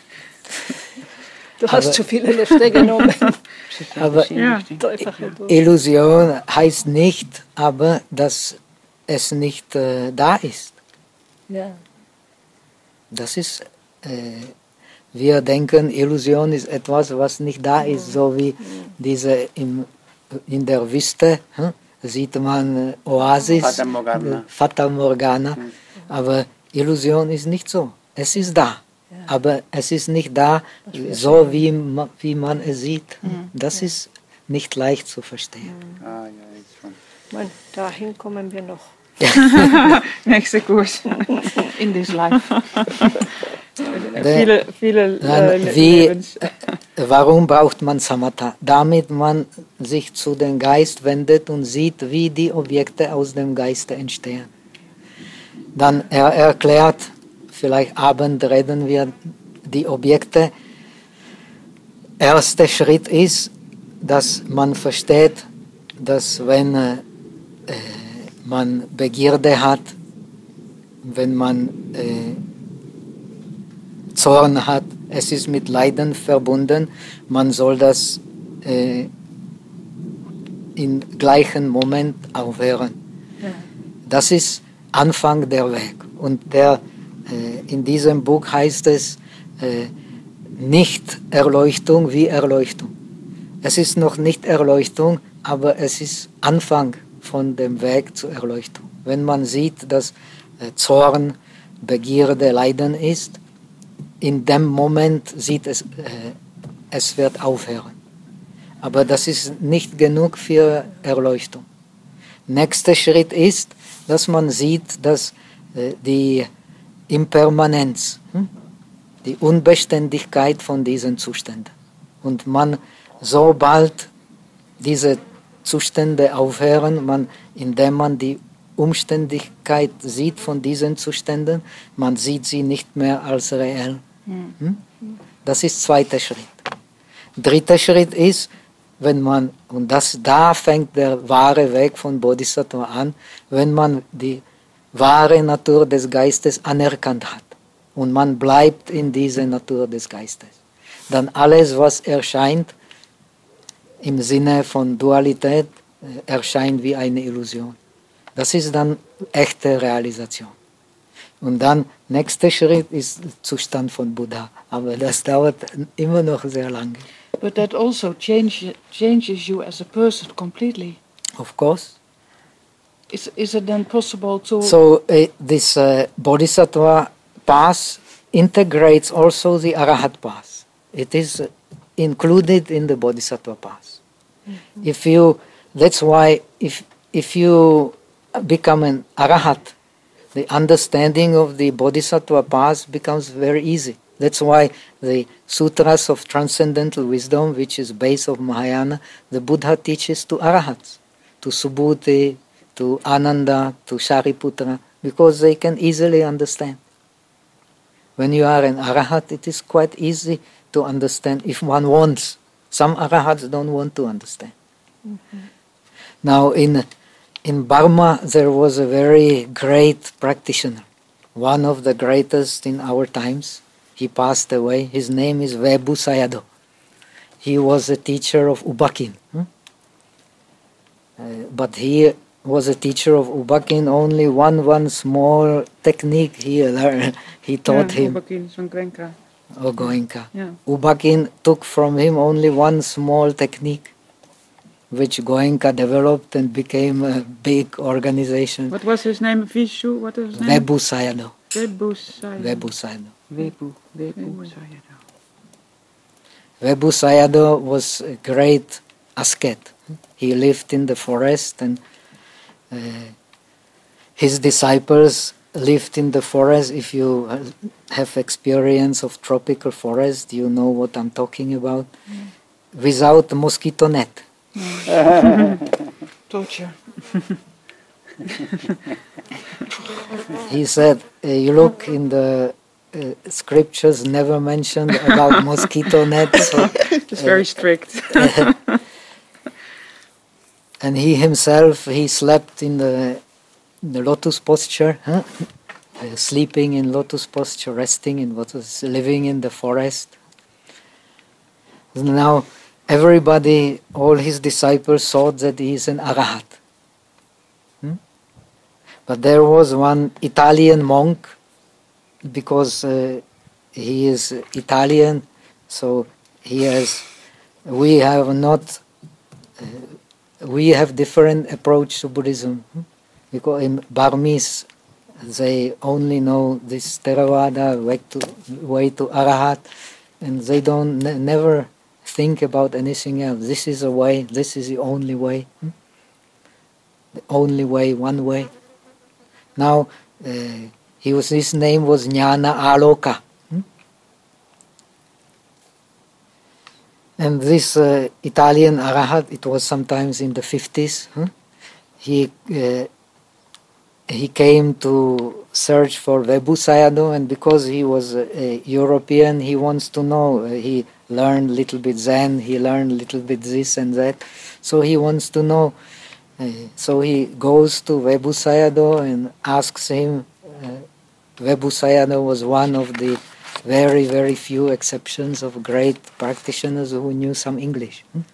Du hast Aber- zu viele Liste genommen. Aber Ja. Dreifache durch. Illusion heißt nicht, aber dass es nicht äh, da ist. Ja. Das ist, äh, wir denken, Illusion ist etwas, was nicht da ist, so wie diese im, in der Wüste, hm, sieht man äh, Oasis, Fata Morgana. äh, Fata Morgana, aber Illusion ist nicht so. Es ist da, aber es ist nicht da, so wie, ma, wie man es sieht. Das ist nicht leicht zu verstehen. Ah, ja, it's from. Mann, dahin kommen wir noch. Nächster Kurs. In this life. Der- viele, viele Dann, äh, wie, Lebens. äh, warum braucht man Samatha? Damit man sich zu dem Geist wendet und sieht, wie die Objekte aus dem Geiste entstehen. Dann er erklärt, vielleicht abend reden wir die Objekte. Erster Schritt ist, dass man versteht, dass wenn äh, man Begierde hat, wenn man äh, Zorn hat, es ist mit Leiden verbunden, man soll das äh, im gleichen Moment aufhören. Das ist Anfang der Weg. Und der, äh, in diesem Buch heißt es äh, nicht Erleuchtung wie Erleuchtung. Es ist noch nicht Erleuchtung, aber es ist Anfang von dem Weg zur Erleuchtung. Wenn man sieht, dass äh, Zorn, Begierde, Leiden ist, in dem Moment sieht es, äh, es wird aufhören. Aber das ist nicht genug für Erleuchtung. Nächster Schritt ist, dass man sieht, dass äh, die Impermanenz, hm, die Unbeständigkeit von diesen Zuständen. Und man, sobald diese Zustände aufhören, man, indem man die Umständigkeit sieht von diesen Zuständen, man sieht sie nicht mehr als reell. Hm? Das ist zweiter Schritt. Dritter Schritt ist, wenn man, und das, da fängt der wahre Weg von Bodhisattva an, wenn man die wahre Natur des Geistes anerkannt hat und man bleibt in dieser Natur des Geistes. Dann alles, was erscheint, im Sinne von Dualität, äh, erscheint wie eine Illusion. Das ist dann echte Realisation. Und dann, nächster Schritt ist der Zustand von Buddha. Aber das dauert immer noch sehr lange. But that also change, changes you as a person completely. Of course. Is, is it then possible to... So uh, this uh, Bodhisattva path integrates also the Arahat path. It is uh, included in the Bodhisattva path. Mm-hmm. If you, that's why if if you become an Arahat, the understanding of the Bodhisattva path becomes very easy. That's why the Sutras of Transcendental Wisdom, which is base of Mahayana, the Buddha teaches to Arahats, to Subhuti, to Ananda, to Shariputra, because they can easily understand. When you are an Arahat, it is quite easy to understand if one wants. Some Arahats don't want to understand. Mm-hmm. Now in, in Burma there was a very great practitioner, one of the greatest in our times. He passed away. His name is Webu Sayadaw. He was a teacher of U Ba Khin. Hmm? Uh, but he was a teacher of U Ba Khin, only one one small technique he learned. He taught Ja, him. U Ba Khin van Goenka. Oh, Goenka. Yeah. U Ba Khin took from him only one small technique, which Goenka developed and became a big organization. What was his name? Vishu? What was his name? Webu Sayadaw. Webu Sayadaw. Webu Sayadaw. Webu, Webu, Sayadaw. Webu Sayadaw was a great ascet. He lived in the forest and uh, his disciples lived in the forest, if you have experience of tropical forest, you know what I'm talking about. Mm. Without a mosquito net. Mm. Torture. He said, uh, you look in the uh, scriptures, never mentioned about mosquito nets. So, it's uh, very strict. And he himself, he slept in the, the lotus posture, huh? uh, sleeping in lotus posture, resting in lotus, living in the forest. Now, everybody, all his disciples thought that he is an arahat. Hmm? But there was one Italian monk, because uh, he is Italian, so he has, we have not, uh, we have different approach to Buddhism. Hmm? Because in Burmese, they only know this Theravada, way to, way to Arahat, and they don't ne never think about anything else. This is a way, this is the only way. Hmm? The only way, one way. Now, uh, he was, his name was Jnana Aloka. Hmm? And this uh, Italian Arahat, it was sometimes in the fifties, huh? he, uh, he came to search for Webu Sayadaw, and because he was a, a European, he wants to know, uh, he learned a little bit Zen, he learned a little bit this and that, so he wants to know. Uh, so he goes to Webu Sayadaw and asks him. Uh, Webu Sayadaw was one of the very, very few exceptions of great practitioners who knew some English. Hmm?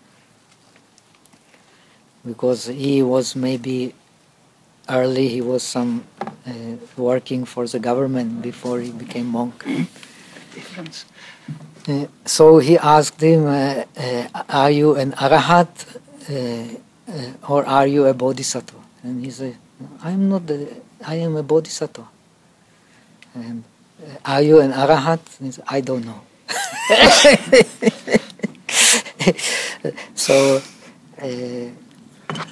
Because he was maybe early, he was some uh, working for the government before he became monk. Difference. Uh, so he asked him, uh, uh, are you an arahat uh, uh, or are you a bodhisattva? And he said, I'm not, the, I am a bodhisattva. And uh, are you an arahat? And he said, I don't know. So, uh,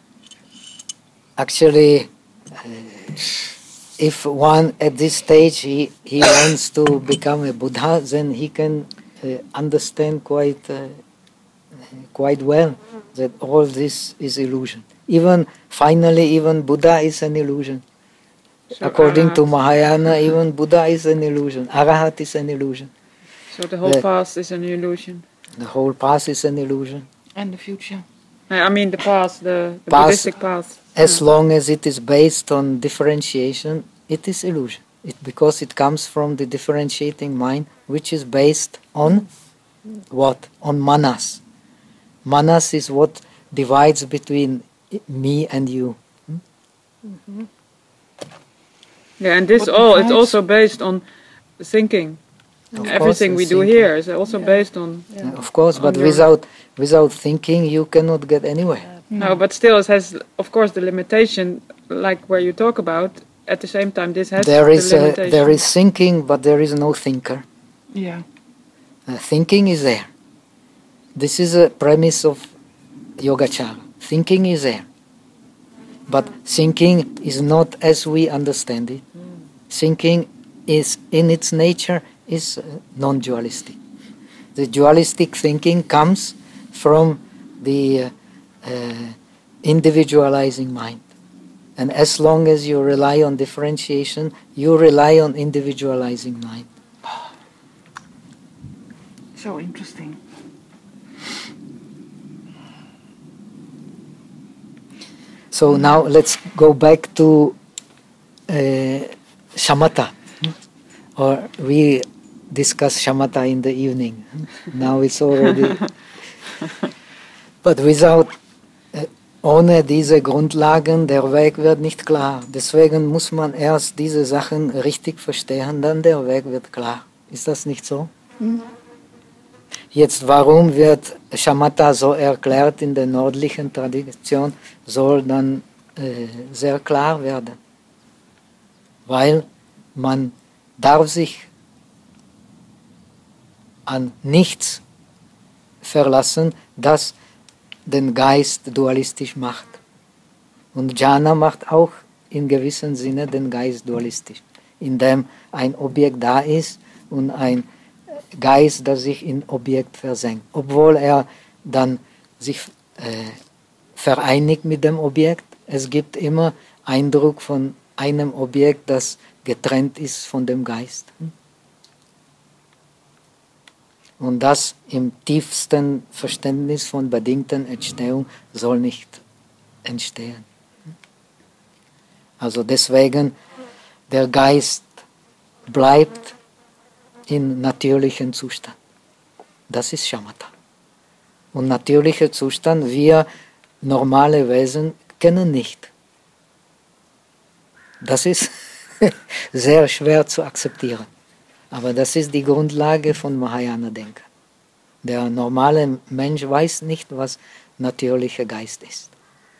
actually, uh, if one at this stage he, he wants to become a Buddha, then he can uh, understand quite uh, quite well that all this is illusion. Even finally, even Buddha is an illusion. So According Arahat. to Mahayana, even Buddha is an illusion. Arahat is an illusion. So the whole the, past is an illusion. The whole past is an illusion. And the future. I mean the past, the, the past, Buddhistic past. As yeah. long as it is based on differentiation, it is illusion. It, because it comes from the differentiating mind, which is based on what? On manas. Manas is what divides between me and you. Hmm? Mm-hmm. Yeah, and this all, it's also based on thinking. Of Everything course, we do thinking. Here is also yeah. based on... Yeah. Of course, but without without thinking you cannot get anywhere. No, but still it has, of course, the limitation, like where you talk about, at the same time this has there is the limitation. A, there is thinking, but there is no thinker. Yeah. Uh, thinking is there. This is a premise of Yogacara. Thinking is there. But thinking is not as we understand it. Mm. Thinking is, in its nature, is uh, non-dualistic. The dualistic thinking comes from the uh, uh, individualizing mind. And as long as you rely on differentiation, you rely on individualizing mind. So interesting. So now let's go back to uh, shamatha. Or we discuss shamatha in the evening. Now it's already... But without äh, ohne diese Grundlagen, der Weg wird nicht klar. Deswegen muss man erst diese Sachen richtig verstehen, dann der Weg wird klar. Ist das nicht so? Mhm. Jetzt, warum wird Shamatha so erklärt in der nördlichen Tradition, soll dann äh, sehr klar werden. Weil man darf sich an nichts verlassen, das den Geist dualistisch macht. Und Jhana macht auch in gewissem Sinne den Geist dualistisch, indem ein Objekt da ist und ein Geist, das sich in Objekt versenkt, obwohl er dann sich äh, vereinigt mit dem Objekt. Es gibt immer Eindruck von einem Objekt, das getrennt ist von dem Geist. Und das im tiefsten Verständnis von bedingten Entstehung soll nicht entstehen. Also deswegen, der Geist bleibt im natürlichen Zustand. Das ist Shamatha. Und natürlicher Zustand, wir normale Wesen kennen nicht. Das ist sehr schwer zu akzeptieren. Aber das ist die Grundlage von Mahayana-Denken. Der normale Mensch weiß nicht, was natürlicher Geist ist.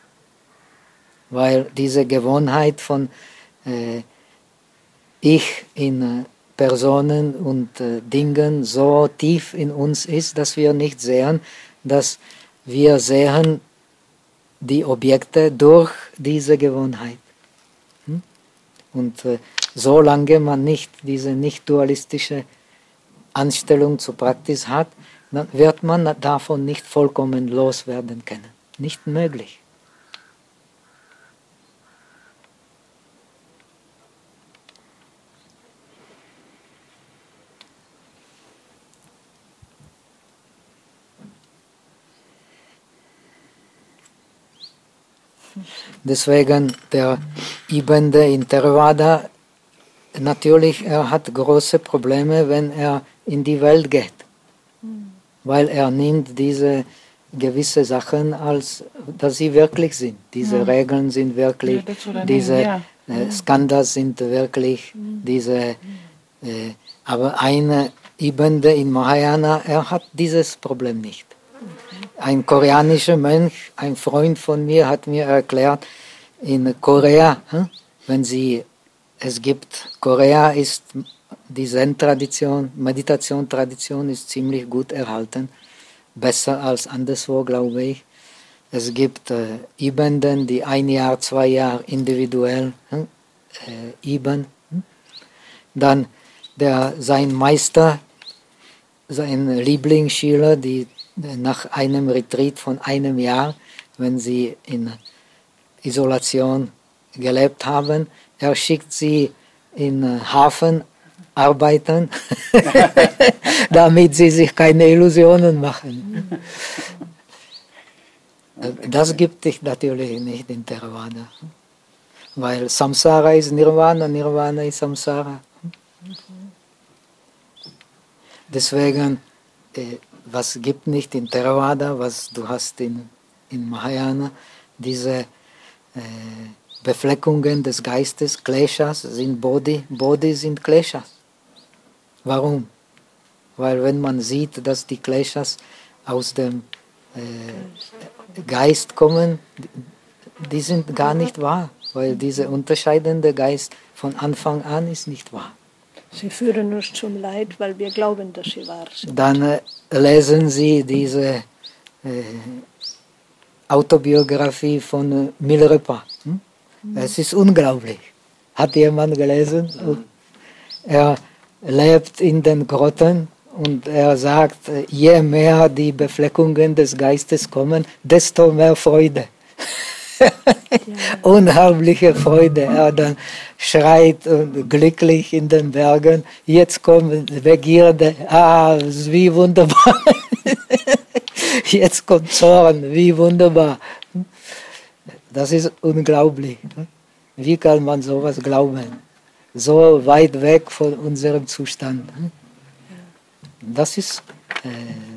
Weil diese Gewohnheit von äh, Ich in äh, Personen und äh, Dingen so tief in uns ist, dass wir nicht sehen, dass wir sehen die Objekte durch diese Gewohnheit. Hm? Und äh, solange man nicht diese nicht-dualistische Anstellung zur Praxis hat, dann wird man davon nicht vollkommen loswerden können. Nicht möglich. Deswegen der Ibende in Theravada, natürlich, er hat große Probleme, wenn er in die Welt geht. Mhm. Weil er nimmt diese gewisse Sachen, als dass sie wirklich sind. Diese ja. Regeln sind wirklich, ja, diese ja. äh, Skandhas sind wirklich, mhm. diese, äh, aber eine Ibende in Mahayana, er hat dieses Problem nicht. Ein koreanischer Mönch, ein Freund von mir, hat mir erklärt, in Korea, wenn sie, es gibt, Korea ist, die Zen-Tradition, Meditation-Tradition ist ziemlich gut erhalten, besser als anderswo, glaube ich. Es gibt äh, Übenden, die ein Jahr, zwei Jahre individuell äh, üben. Dann der, sein Meister, sein Lieblingsschüler, die nach einem Retreat von einem Jahr, wenn sie in Isolation gelebt haben, er schickt sie in den Hafen arbeiten, damit sie sich keine Illusionen machen. Das gibt es natürlich nicht in Theravada, weil Samsara ist Nirvana, Nirvana ist Samsara. Deswegen, äh, was gibt nicht in Theravada, was du hast in, in Mahayana, diese äh, Befleckungen des Geistes, Kleshas sind Bodhi, Bodhi sind Kleshas. Warum? Weil wenn man sieht, dass die Kleshas aus dem äh, Geist kommen, die sind gar nicht wahr, weil dieser unterscheidende Geist von Anfang an ist nicht wahr. Sie führen uns zum Leid, weil wir glauben, dass sie wahr sind. Dann äh, lesen Sie diese äh, Autobiografie von äh, Milarepa. Hm? Mhm. Es ist unglaublich. Hat jemand gelesen? Mhm. Er lebt in den Grotten und er sagt, äh, je mehr die Befleckungen des Geistes kommen, desto mehr Freude. Ja. Unheimliche Freude. Er dann schreit und glücklich in den Bergen. Jetzt kommt Begierde. Ah, wie wunderbar. Jetzt kommt Zorn. Wie wunderbar. Das ist unglaublich. Wie kann man sowas glauben? So weit weg von unserem Zustand. Das ist... Äh,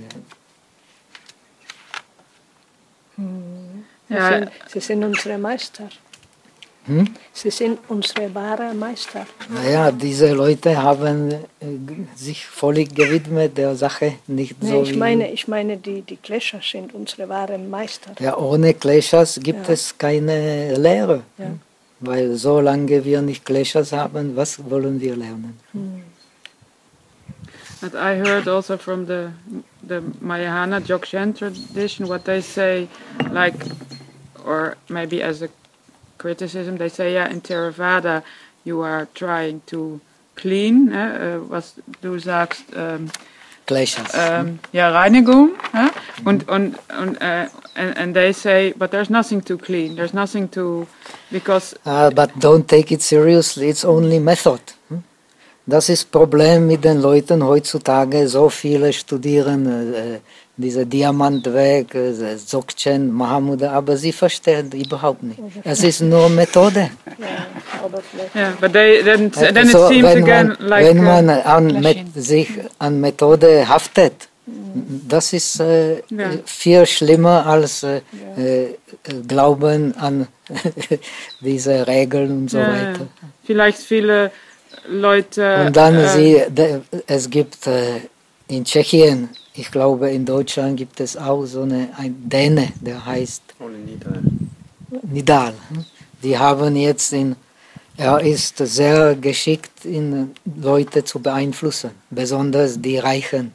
Sie, ja. sind, Sie sind unsere Meister. Hm? Sie sind unsere wahre Meister. Naja, diese Leute haben äh, sich völlig gewidmet der Sache, nicht nee, so ich meine, ich meine, die, die Kleshas sind unsere wahren Meister. Ja, ohne Kleshas gibt ja. es keine Lehre. Ja. Weil solange wir nicht Kleshas haben, was wollen wir lernen? Hm. But I heard also from the the Mahayana Dzogchen tradition what they say, like, or maybe as a criticism. They say, yeah, in Theravada you are trying to clean, uh, uh, was du sagst, um, Kleshas. um, ja, Reinigung. Huh? Und, und, und, uh, and, and they say, but there's nothing to clean. There's nothing to, because... Uh, but don't take it seriously, it's only method. Hm? Das ist das Problem mit den Leuten heutzutage. So viele studieren äh, diese Diamantweg, äh, Dzogchen, Mahamudra, aber sie verstehen überhaupt nicht. Es ist nur Methode. Yeah, but they, then, then it So, seems wenn again man, like... wenn man uh, an met, sich an Methode haftet, das ist äh, Ja. viel schlimmer als äh, äh, Glauben an diese Regeln und so ja, weiter. ja. Vielleicht viele Leute... Und dann äh, sie, de, es gibt äh, in Tschechien, ich glaube in Deutschland gibt es auch so eine, ein Däne, der heißt Ohne Nieder. Nidal. Die haben jetzt in, er ist sehr geschickt, in Leute zu beeinflussen, besonders die Reichen.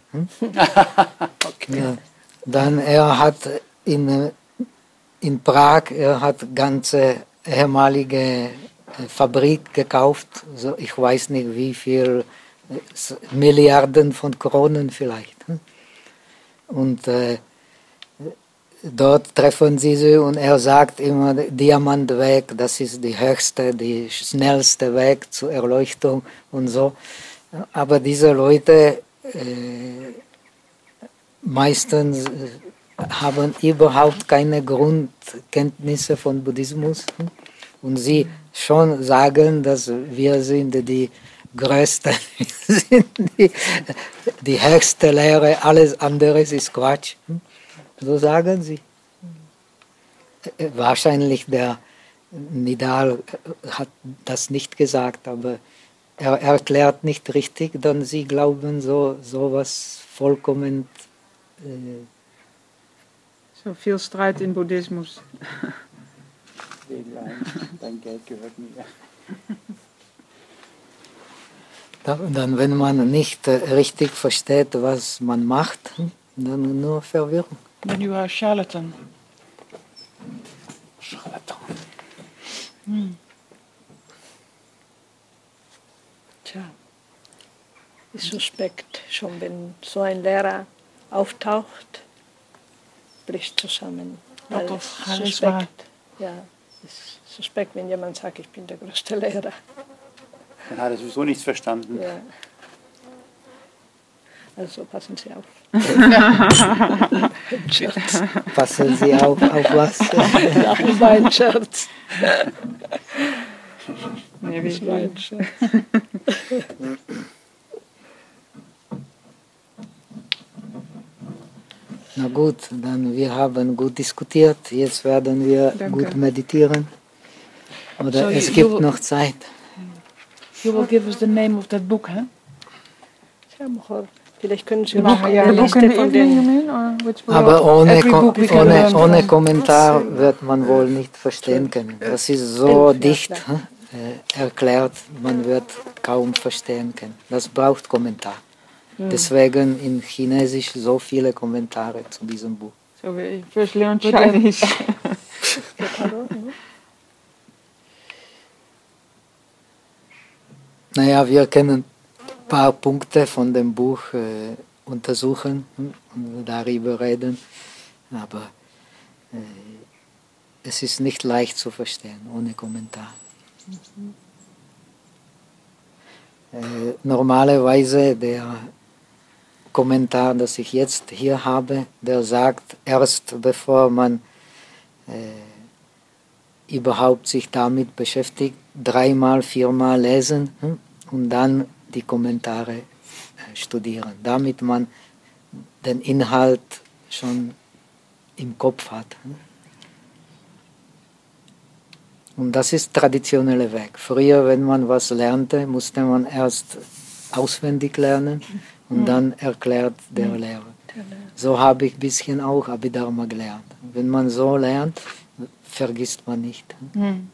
Okay. Ja. Dann er hat in, in Prag, er hat ganze ehemalige Fabrik gekauft, so, ich weiß nicht wie viel, Milliarden von Kronen vielleicht. Und äh, dort treffen sie sie und er sagt immer, Diamantweg, das ist die höchste, die schnellste Weg zur Erleuchtung und so. Aber diese Leute äh, meistens haben überhaupt keine Grundkenntnisse von Buddhismus und sie schon sagen, dass wir sind die Größten, sind die, die höchste Lehre, alles andere ist Quatsch. So sagen sie. Wahrscheinlich der Nidal hat das nicht gesagt, aber er erklärt nicht richtig, dann sie glauben so sowas vollkommen. Äh, so viel Streit in Buddhismus. Dein Geld gehört mir. Dann, wenn man nicht richtig versteht, was man macht, dann nur Verwirrung. Then you are a charlatan. Charlatan. Hm. Tja, ist suspekt, schon wenn so ein Lehrer auftaucht, bricht zusammen. Weil Doch, es ist alles wahr. suspekt, ja, es ist suspekt, wenn jemand sagt, ich bin der größte Lehrer. Dann hat er sowieso nichts verstanden. Ja. Also passen Sie auf. Scherz. Passen Sie auf, auf was? Das war ein Scherz. Nee, Das war ein Scherz. Na gut, dann wir haben gut diskutiert, jetzt werden wir Danke. gut meditieren. Oder So, es you- gibt you- noch Zeit. You will give us the name of that book, huh? Ja, Mochor, vielleicht können Sie The noch book, yeah, eine book in Liste the von evening, you den... mean? Or which book? Aber ohne, every Ko book we can ohne, learn ohne from. Kommentar wird man wohl nicht verstehen können. Das ist so Elf, ja, dicht klar. äh, erklärt, man wird kaum verstehen können. Das braucht Kommentar. Deswegen in Chinesisch so viele Kommentare zu diesem Buch. So we first learn But, um, Chinese. Naja, wir können ein paar Punkte von dem Buch äh, untersuchen hm, und darüber reden, aber äh, es ist nicht leicht zu verstehen, ohne Kommentar. Äh, normalerweise der Kommentar, das ich jetzt hier habe, der sagt, erst bevor man äh, überhaupt sich damit beschäftigt, dreimal, viermal lesen hm, und dann die Kommentare äh, studieren, damit man den Inhalt schon im Kopf hat. Hm. Und das ist der traditionelle Weg. Früher, wenn man was lernte, musste man erst auswendig lernen und dann erklärt der Lehrer. So habe ich ein bisschen auch Abhidharma gelernt. Wenn man so lernt, vergisst man nicht. Hmm.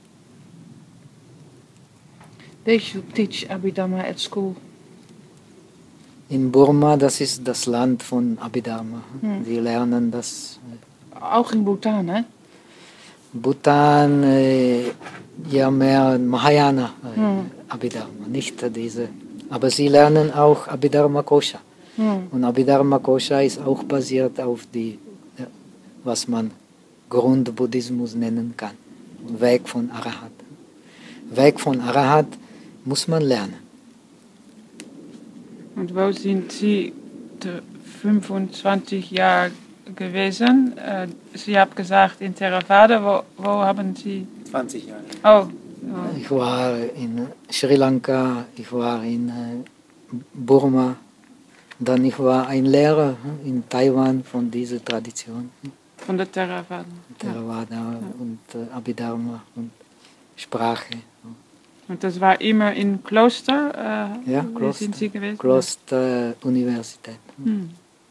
They should teach Abhidharma at school. In Burma, das ist das Land von Abhidharma. Hm. Die lernen das. Auch in Bhutan, hè? Bhutan, äh, ja mehr Mahayana äh, hm. Abhidharma, nicht diese. Aber sie lernen auch Abhidharma Kosha. Hm. Und Abhidharma Kosha ist auch basiert auf die, was man Grundbuddhismus nennen kann. Weg von Arahat. Weg von Arahat muss man lernen. Und wo sind Sie fünfundzwanzig Jahre gewesen? Sie haben gesagt in Theravada, wo, wo haben Sie? zwanzig Jahre. Oh. oh. Ich war in Sri Lanka, ich war in Burma, dann ich war ein Lehrer in Taiwan von dieser Tradition. Von der Theravada. Theravada ja. und äh, Abhidharma und Sprache. Und das war immer in Kloster? Äh, ja, wie Kloster, sind Sie gewesen? Kloster, Universität. Hm.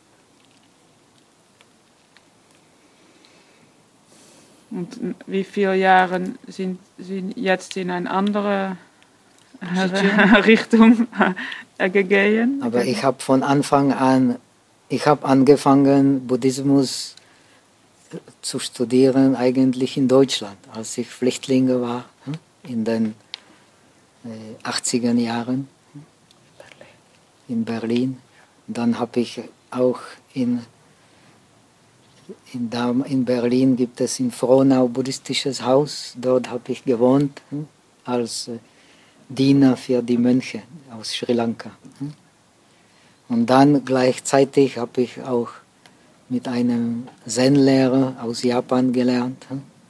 Und wie viele Jahre sind Sie jetzt in eine andere Richtung gegangen? Aber ich habe von Anfang an, ich habe angefangen, Buddhismus zu studieren eigentlich in Deutschland, als ich Flüchtlinge war, in den achtziger Jahren in Berlin. Dann habe ich auch in, in, in Berlin gibt es in Frohnau ein buddhistisches Haus, dort habe ich gewohnt als Diener für die Mönche aus Sri Lanka. Und dann gleichzeitig habe ich auch mit einem Zen-Lehrer aus Japan gelernt,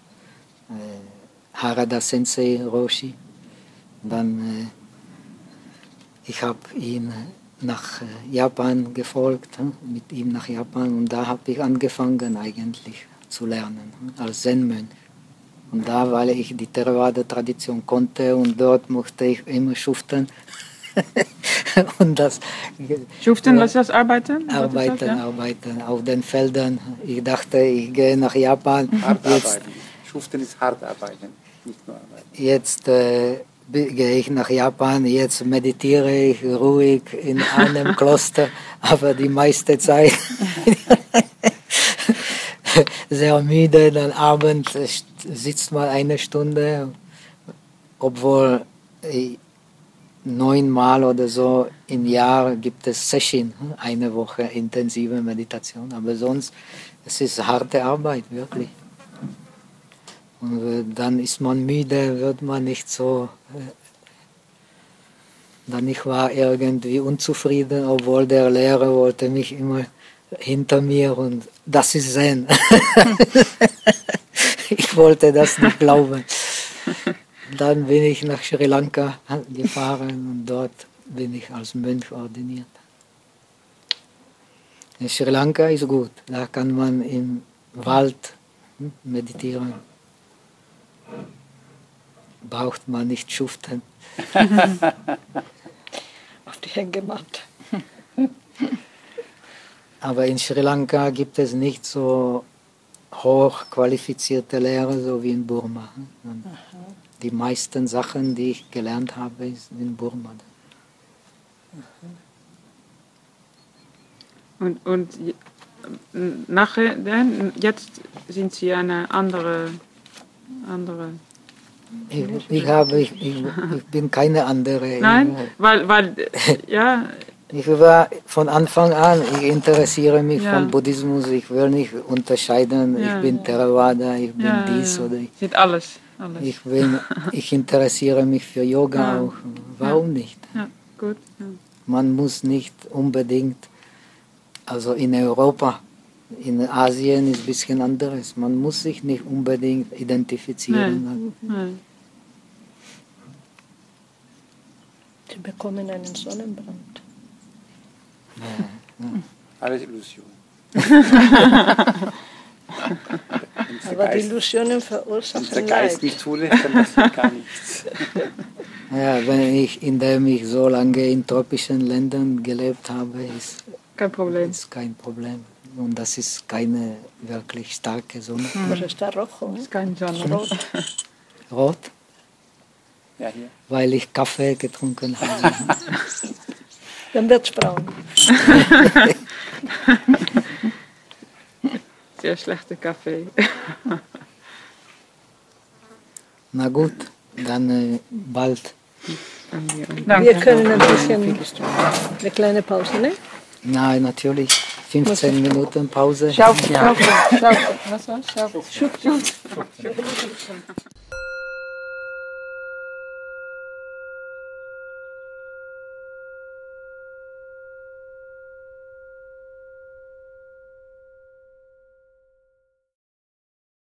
Harada Sensei Roshi. Dann, äh, ich habe ihn nach Japan gefolgt, mit ihm nach Japan, und da habe ich angefangen eigentlich zu lernen, als Zen-Mönch. Und da, weil ich die Theravada-Tradition konnte und dort musste ich immer schuften. und das, schuften, was ist das? Arbeiten? Arbeiten, das, ja? arbeiten auf den Feldern. Ich dachte, ich gehe nach Japan. Hart jetzt, arbeiten. Schuften ist hart arbeiten, nicht nur arbeiten. Jetzt äh, gehe ich nach Japan, jetzt meditiere ich ruhig in einem Kloster, aber die meiste Zeit sehr müde, dann abends sitzt man eine Stunde, obwohl neunmal oder so im Jahr gibt es Session, eine Woche intensive Meditation, aber sonst, es ist harte Arbeit, wirklich. Und dann ist man müde, wird man nicht so, dann ich war irgendwie unzufrieden, obwohl der Lehrer wollte mich immer hinter mir und das ist Zen. Ich wollte das nicht glauben. Dann bin ich nach Sri Lanka gefahren und dort bin ich als Mönch ordiniert. In Sri Lanka ist gut, da kann man im Wald meditieren. Braucht man nicht schuften. Auf die Hängematte. Aber in Sri Lanka gibt es nicht so hochqualifizierte Lehrer, so wie in Burma. Die meisten Sachen, die ich gelernt habe, ist in Burma. Und, und nachher, denn, jetzt sind Sie eine andere... andere Ich, ich, habe, ich, ich, ich bin keine andere. Nein, weil, weil ja... Ich war von Anfang an, ich interessiere mich ja. von Buddhismus, ich will nicht unterscheiden, ja. ich bin Theravada, ich bin ja, dies ja. oder ich... Sieht alles. alles. Ich, bin, ich interessiere mich für Yoga ja. auch. Warum ja. nicht? Ja, gut. Ja. Man muss nicht unbedingt, also in Europa, in Asien ist ein bisschen anderes. Man muss sich nicht unbedingt identifizieren. Nein. Nein. Sie bekommen einen Sonnenbrand. Ja, ja. Alles Illusion. Aber die Illusionen verursachen Wenn der Geist Leid. nicht zulässt, dann passiert gar nichts. Ja, wenn ich, indem ich so lange in tropischen Ländern gelebt habe, ist kein Problem. Ist kein Problem. Und das ist keine wirklich starke Sonne. Hm. Aber está rojo. Das ist kein Sonne. Rot. Rot? Ja, hier. Weil ich Kaffee getrunken habe. Dann wird's braun. Sehr schlechter Kaffee. Na gut, dann äh, bald. Danke. Wir können ein bisschen eine kleine Pause, ne? Nein, natürlich. fünfzehn Minuten Pause. Schaukel, schaukel, schaukel. Was war's? Schaukel. Schaukel.